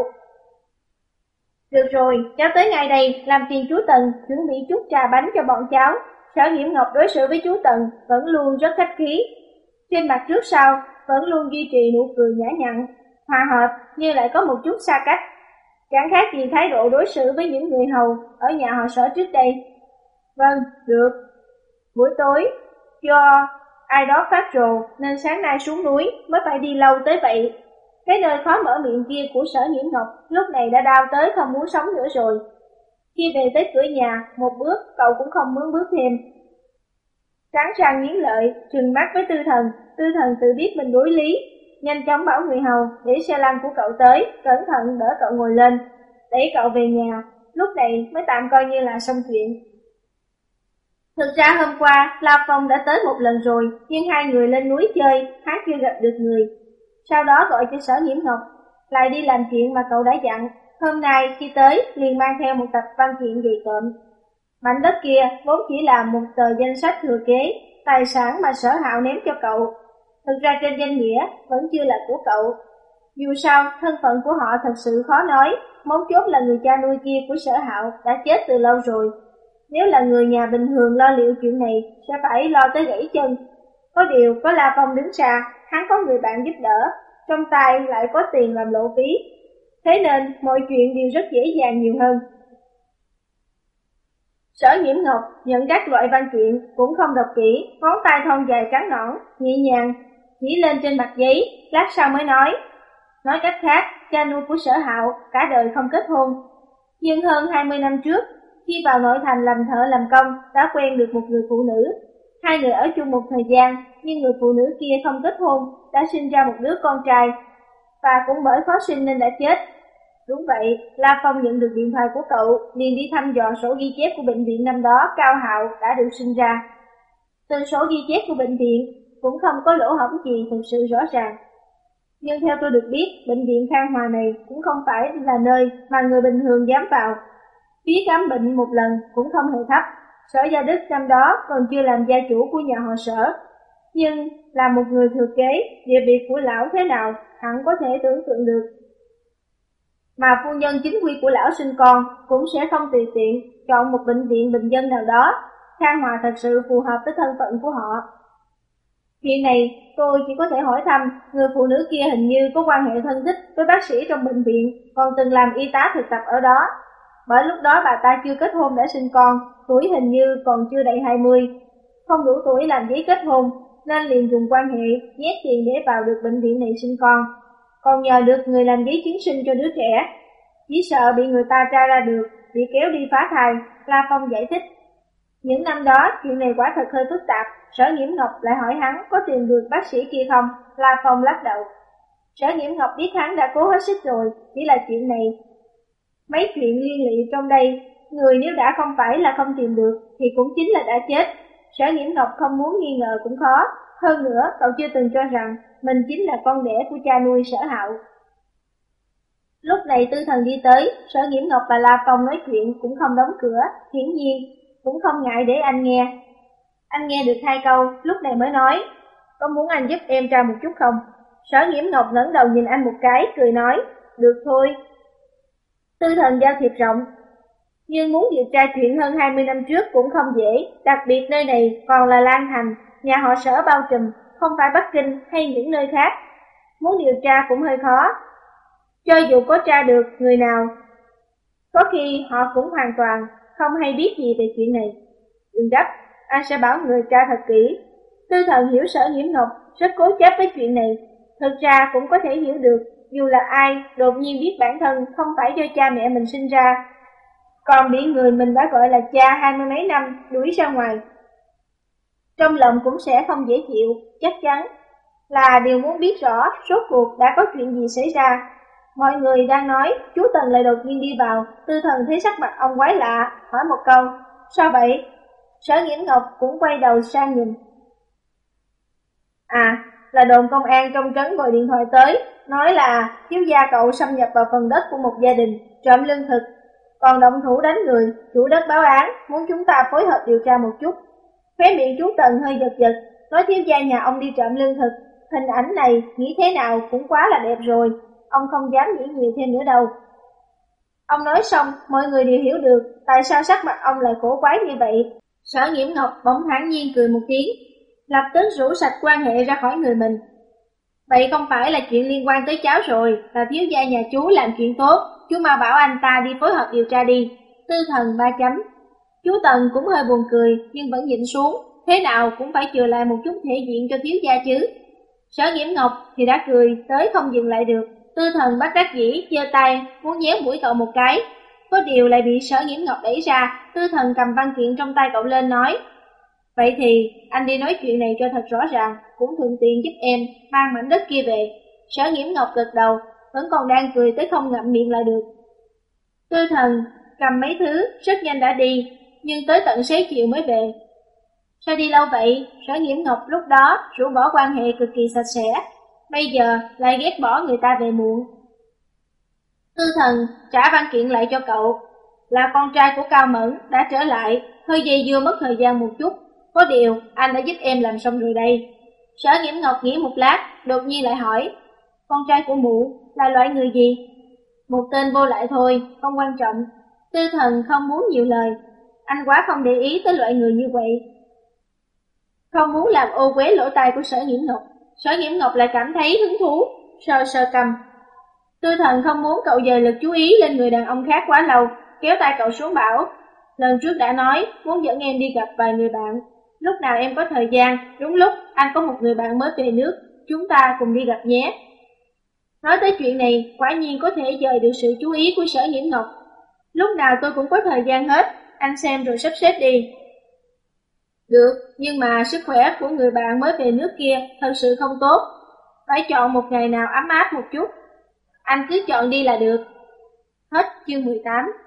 Được rồi, cháu tới ngay đây, làm phiền chú Tần chuẩn bị chút trà bánh cho bọn cháu. Sở Nghiễm Ngọc đối xử với chú Tần vẫn luôn rất khách khí, trên mặt trước sau vẫn luôn duy trì nụ cười nhã nhặn, hòa hợp như lại có một chút xa cách, chẳng khác gì thái độ đối xử với những người hầu ở nhà họ Sở trước đây. Vâng, được. Buổi tối, do ai đó phát rồ nên sáng nay xuống núi mới phải đi lâu tới vậy. Cái nơi khó mở miệng kia của Sở Nghiễm Ngọc lúc này đã đau tới không muốn sống nữa rồi. Khi về tới cửa nhà, một bước cậu cũng không muốn bước thêm. Cắn răng nghiến lợi, trừng mắt với Tư Thần. Tư Thần tự biết mình đối lý, nhanh chóng bảo người hầu để xe lăn của cậu tới, cẩn thận đỡ cậu ngồi lên, đẩy cậu về nhà. Lúc này mới tạm coi như là xong chuyện. Thực ra hôm qua, La Phong đã tới một lần rồi, nhưng hai người lên núi chơi, hắn chưa gặp được người. Sau đó gọi cho Sở Nghiễm Ngọc, lại đi làm chuyện mà cậu đã dặn. Hôm nay khi tới, liền mang theo một tập văn kiện dày cộm. Mảnh đất kia vốn chỉ là một tờ danh sách thừa kế, tài sản mà Sở Hạo ném cho cậu. Thực ra trên danh nghĩa vẫn chưa là của cậu. Dù sao, thân phận của họ thật sự khó nói, mấu chốt là người cha nuôi kia của Sở Hạo đã chết từ lâu rồi. Nếu là người nhà bình thường lo liệu chuyện này sẽ phải lo tới gãy chân. Có điều có La Phong đứng ra, hắn có người bạn giúp đỡ, trong tay lại có tiền làm lộ phí. Thế nên mọi chuyện đều rất dễ dàng nhiều hơn. Sở Nhiễm Ngọc nhận các loại văn kiện cũng không đọc kỹ, ngón tay thon dài trắng nõn, nhẹ nhàng chỉ lên trên mặt giấy, lát sau mới nói. Nói cách khác, cha nuôi của Sở Hạo cả đời không kết hôn. Nhưng hơn hai mươi năm trước, khi vào nội thành làm thợ làm công, đã quen được một người phụ nữ. Hai người ở chung một thời gian, nhưng người phụ nữ kia không kết hôn, đã sinh ra một đứa con trai, và cũng bởi khó sinh nên đã chết. Đúng vậy, La Phong nhận được điện thoại của cậu, liền đi thăm dò sổ ghi chép của bệnh viện năm đó Cao Hạo đã được sinh ra. Từ sổ ghi chép của bệnh viện cũng không có lỗ hổng gì thực sự rõ ràng. Nhưng theo tôi được biết, bệnh viện Khang Hòa này cũng không phải là nơi mà người bình thường dám vào. Phí khám bệnh một lần cũng không hề thấp. Sở Gia Đức năm đó còn chưa làm gia chủ của nhà họ Sở. Nhưng là một người thừa kế, địa vị của lão thế nào hẳn có thể tưởng tượng được. Mà phu nhân chính quy của lão sinh con cũng sẽ không tùy tiện chọn một bệnh viện bình dân nào đó. Khang Hòa thật sự phù hợp với thân phận của họ. Chuyện này tôi chỉ có thể hỏi thăm, người phụ nữ kia hình như có quan hệ thân thích với bác sĩ trong bệnh viện, còn từng làm y tá thực tập ở đó. Bởi lúc đó bà ta chưa kết hôn đã sinh con, tuổi hình như còn chưa đầy hai mươi, không đủ tuổi làm giấy kết hôn, nên liền dùng quan hệ nhét tiền để vào được bệnh viện này sinh con. Còn nhờ được người làm giấy chứng sinh cho đứa trẻ, chỉ sợ bị người ta tra ra được, bị kéo đi phá thai. La Phong giải thích. Những năm đó, chuyện này quả thật hơi phức tạp. Sở Nhiễm Ngọc lại hỏi hắn có tìm được bác sĩ kia không. La Phong lắc đầu. Sở Nhiễm Ngọc biết hắn đã cố hết sức rồi, chỉ là chuyện này. Mấy chuyện liên lụy trong đây, người nếu đã không phải là không tìm được, thì cũng chính là đã chết. Sở Nhiễm Ngọc không muốn nghi ngờ cũng khó. Hơn nữa, cậu chưa từng cho rằng mình chính là con đẻ của cha nuôi Sở Hạo. Lúc này Tư Thần đi tới, Sở Nhiễm Ngọc và La Phong nói chuyện cũng không đóng cửa, hiển nhiên cũng không ngại để anh nghe. Anh nghe được hai câu, lúc này mới nói, có muốn anh giúp em tra một chút không? Sở Nhiễm Ngọc ngẩng đầu nhìn anh một cái, cười nói, được thôi. Tư Thần giao thiệp rộng, nhưng muốn điều tra chuyện hơn hai mươi năm trước cũng không dễ, đặc biệt nơi này còn là Lan Thành, nhà họ Sở bao trùm, không phải Bắc Kinh hay những nơi khác. Muốn điều tra cũng hơi khó. Cho dù có tra được người nào, có khi họ cũng hoàn toàn không hay biết gì về chuyện này. Đừng gấp, anh sẽ bảo người tra thật kỹ. Tư Thần hiểu Sở Nhiễm Ngọc rất cố chấp với chuyện này. Thực ra cũng có thể hiểu được, dù là ai đột nhiên biết bản thân không phải do cha mẹ mình sinh ra, còn bị người mình đã gọi là cha hai mươi mấy năm đuổi ra ngoài, trong lòng cũng sẽ không dễ chịu. Chắc chắn là điều muốn biết rõ rốt cuộc đã có chuyện gì xảy ra. Mọi người đang nói, chú Tần lại đột nhiên đi vào. Tư Thần thấy sắc mặt ông quái lạ, hỏi một câu, sao vậy? Sở Nhiễm Ngọc cũng quay đầu sang nhìn. À, là đồn công an trong trấn gọi điện thoại tới, nói là thiếu gia cậu xâm nhập vào phần đất của một gia đình, trộm lương thực, còn động thủ đánh người. Chủ đất báo án, muốn chúng ta phối hợp điều tra một chút. Khóe miệng chú Tần hơi giật giật, nói thiếu gia nhà ông đi trộm lương thực. Hình ảnh này nghĩ thế nào cũng quá là đẹp rồi, ông không dám nghĩ nhiều thêm nữa đâu. Ông nói xong, mọi người đều hiểu được tại sao sắc mặt ông lại khổ quái như vậy. Sở Nhiễm Ngọc bỗng thản nhiên cười một tiếng, lập tức rũ sạch quan hệ ra khỏi người mình. Vậy không phải là chuyện liên quan tới cháu rồi, là thiếu gia nhà chú làm chuyện tốt, chú mau bảo anh ta đi phối hợp điều tra đi. Tư Thần ba chấm. Chú Tần cũng hơi buồn cười, nhưng vẫn nhịn xuống, thế nào cũng phải chừa lại một chút thể diện cho thiếu gia chứ. Sở Nhiễm Ngọc thì đã cười tới không dừng lại được. Tư Thần bất đắc dĩ giơ tay muốn nhéo mũi cậu một cái, có điều lại bị Sở Nhiễm Ngọc đẩy ra. Tư Thần cầm văn kiện trong tay cậu lên nói, vậy thì anh đi nói chuyện này cho thật rõ ràng, cũng thuận tiện giúp em mang mảnh đất kia về. Sở Nhiễm Ngọc gật đầu, vẫn còn đang cười tới không ngậm miệng lại được. Tư Thần cầm mấy thứ rất nhanh đã đi, nhưng tới tận xế chiều mới về. Sao đi lâu vậy? Sở Nhiễm Ngọc lúc đó rũ bỏ quan hệ cực kỳ sạch sẽ, bây giờ lại ghét bỏ người ta về muộn. Tư Thần trả văn kiện lại cho cậu, là con trai của Cao Mẫn đã trở lại, hơi dây dưa mất thời gian một chút, có điều anh đã giúp em làm xong rồi đây. Sở Nhiễm Ngọc nghĩ một lát, đột nhiên lại hỏi, con trai của mụ là loại người gì? Một tên vô lại thôi, không quan trọng. Tư Thần không muốn nhiều lời. anh quá không để ý tới loại người như vậy. Không muốn làm ô uế lỗ tai của Sở Nhiễm Ngọc, Sở Nhiễm Ngọc lại cảm thấy hứng thú, sờ sờ cầm. Tư Thần không muốn cậu dời lực chú ý lên người đàn ông khác quá lâu, kéo tay cậu xuống bảo, lần trước đã nói muốn dẫn em đi gặp vài người bạn. Lúc nào em có thời gian, đúng lúc anh có một người bạn mới về nước, chúng ta cùng đi gặp nhé. Nói tới chuyện này, quả nhiên có thể dời được sự chú ý của Sở Nhiễm Ngọc. Lúc nào tôi cũng có thời gian hết, anh xem rồi sắp xếp đi. Được, nhưng mà sức khỏe của người bạn mới về nước kia thật sự không tốt. Phải chọn một ngày nào ấm áp một chút. Anh cứ chọn đi là được. Hết chương mười tám.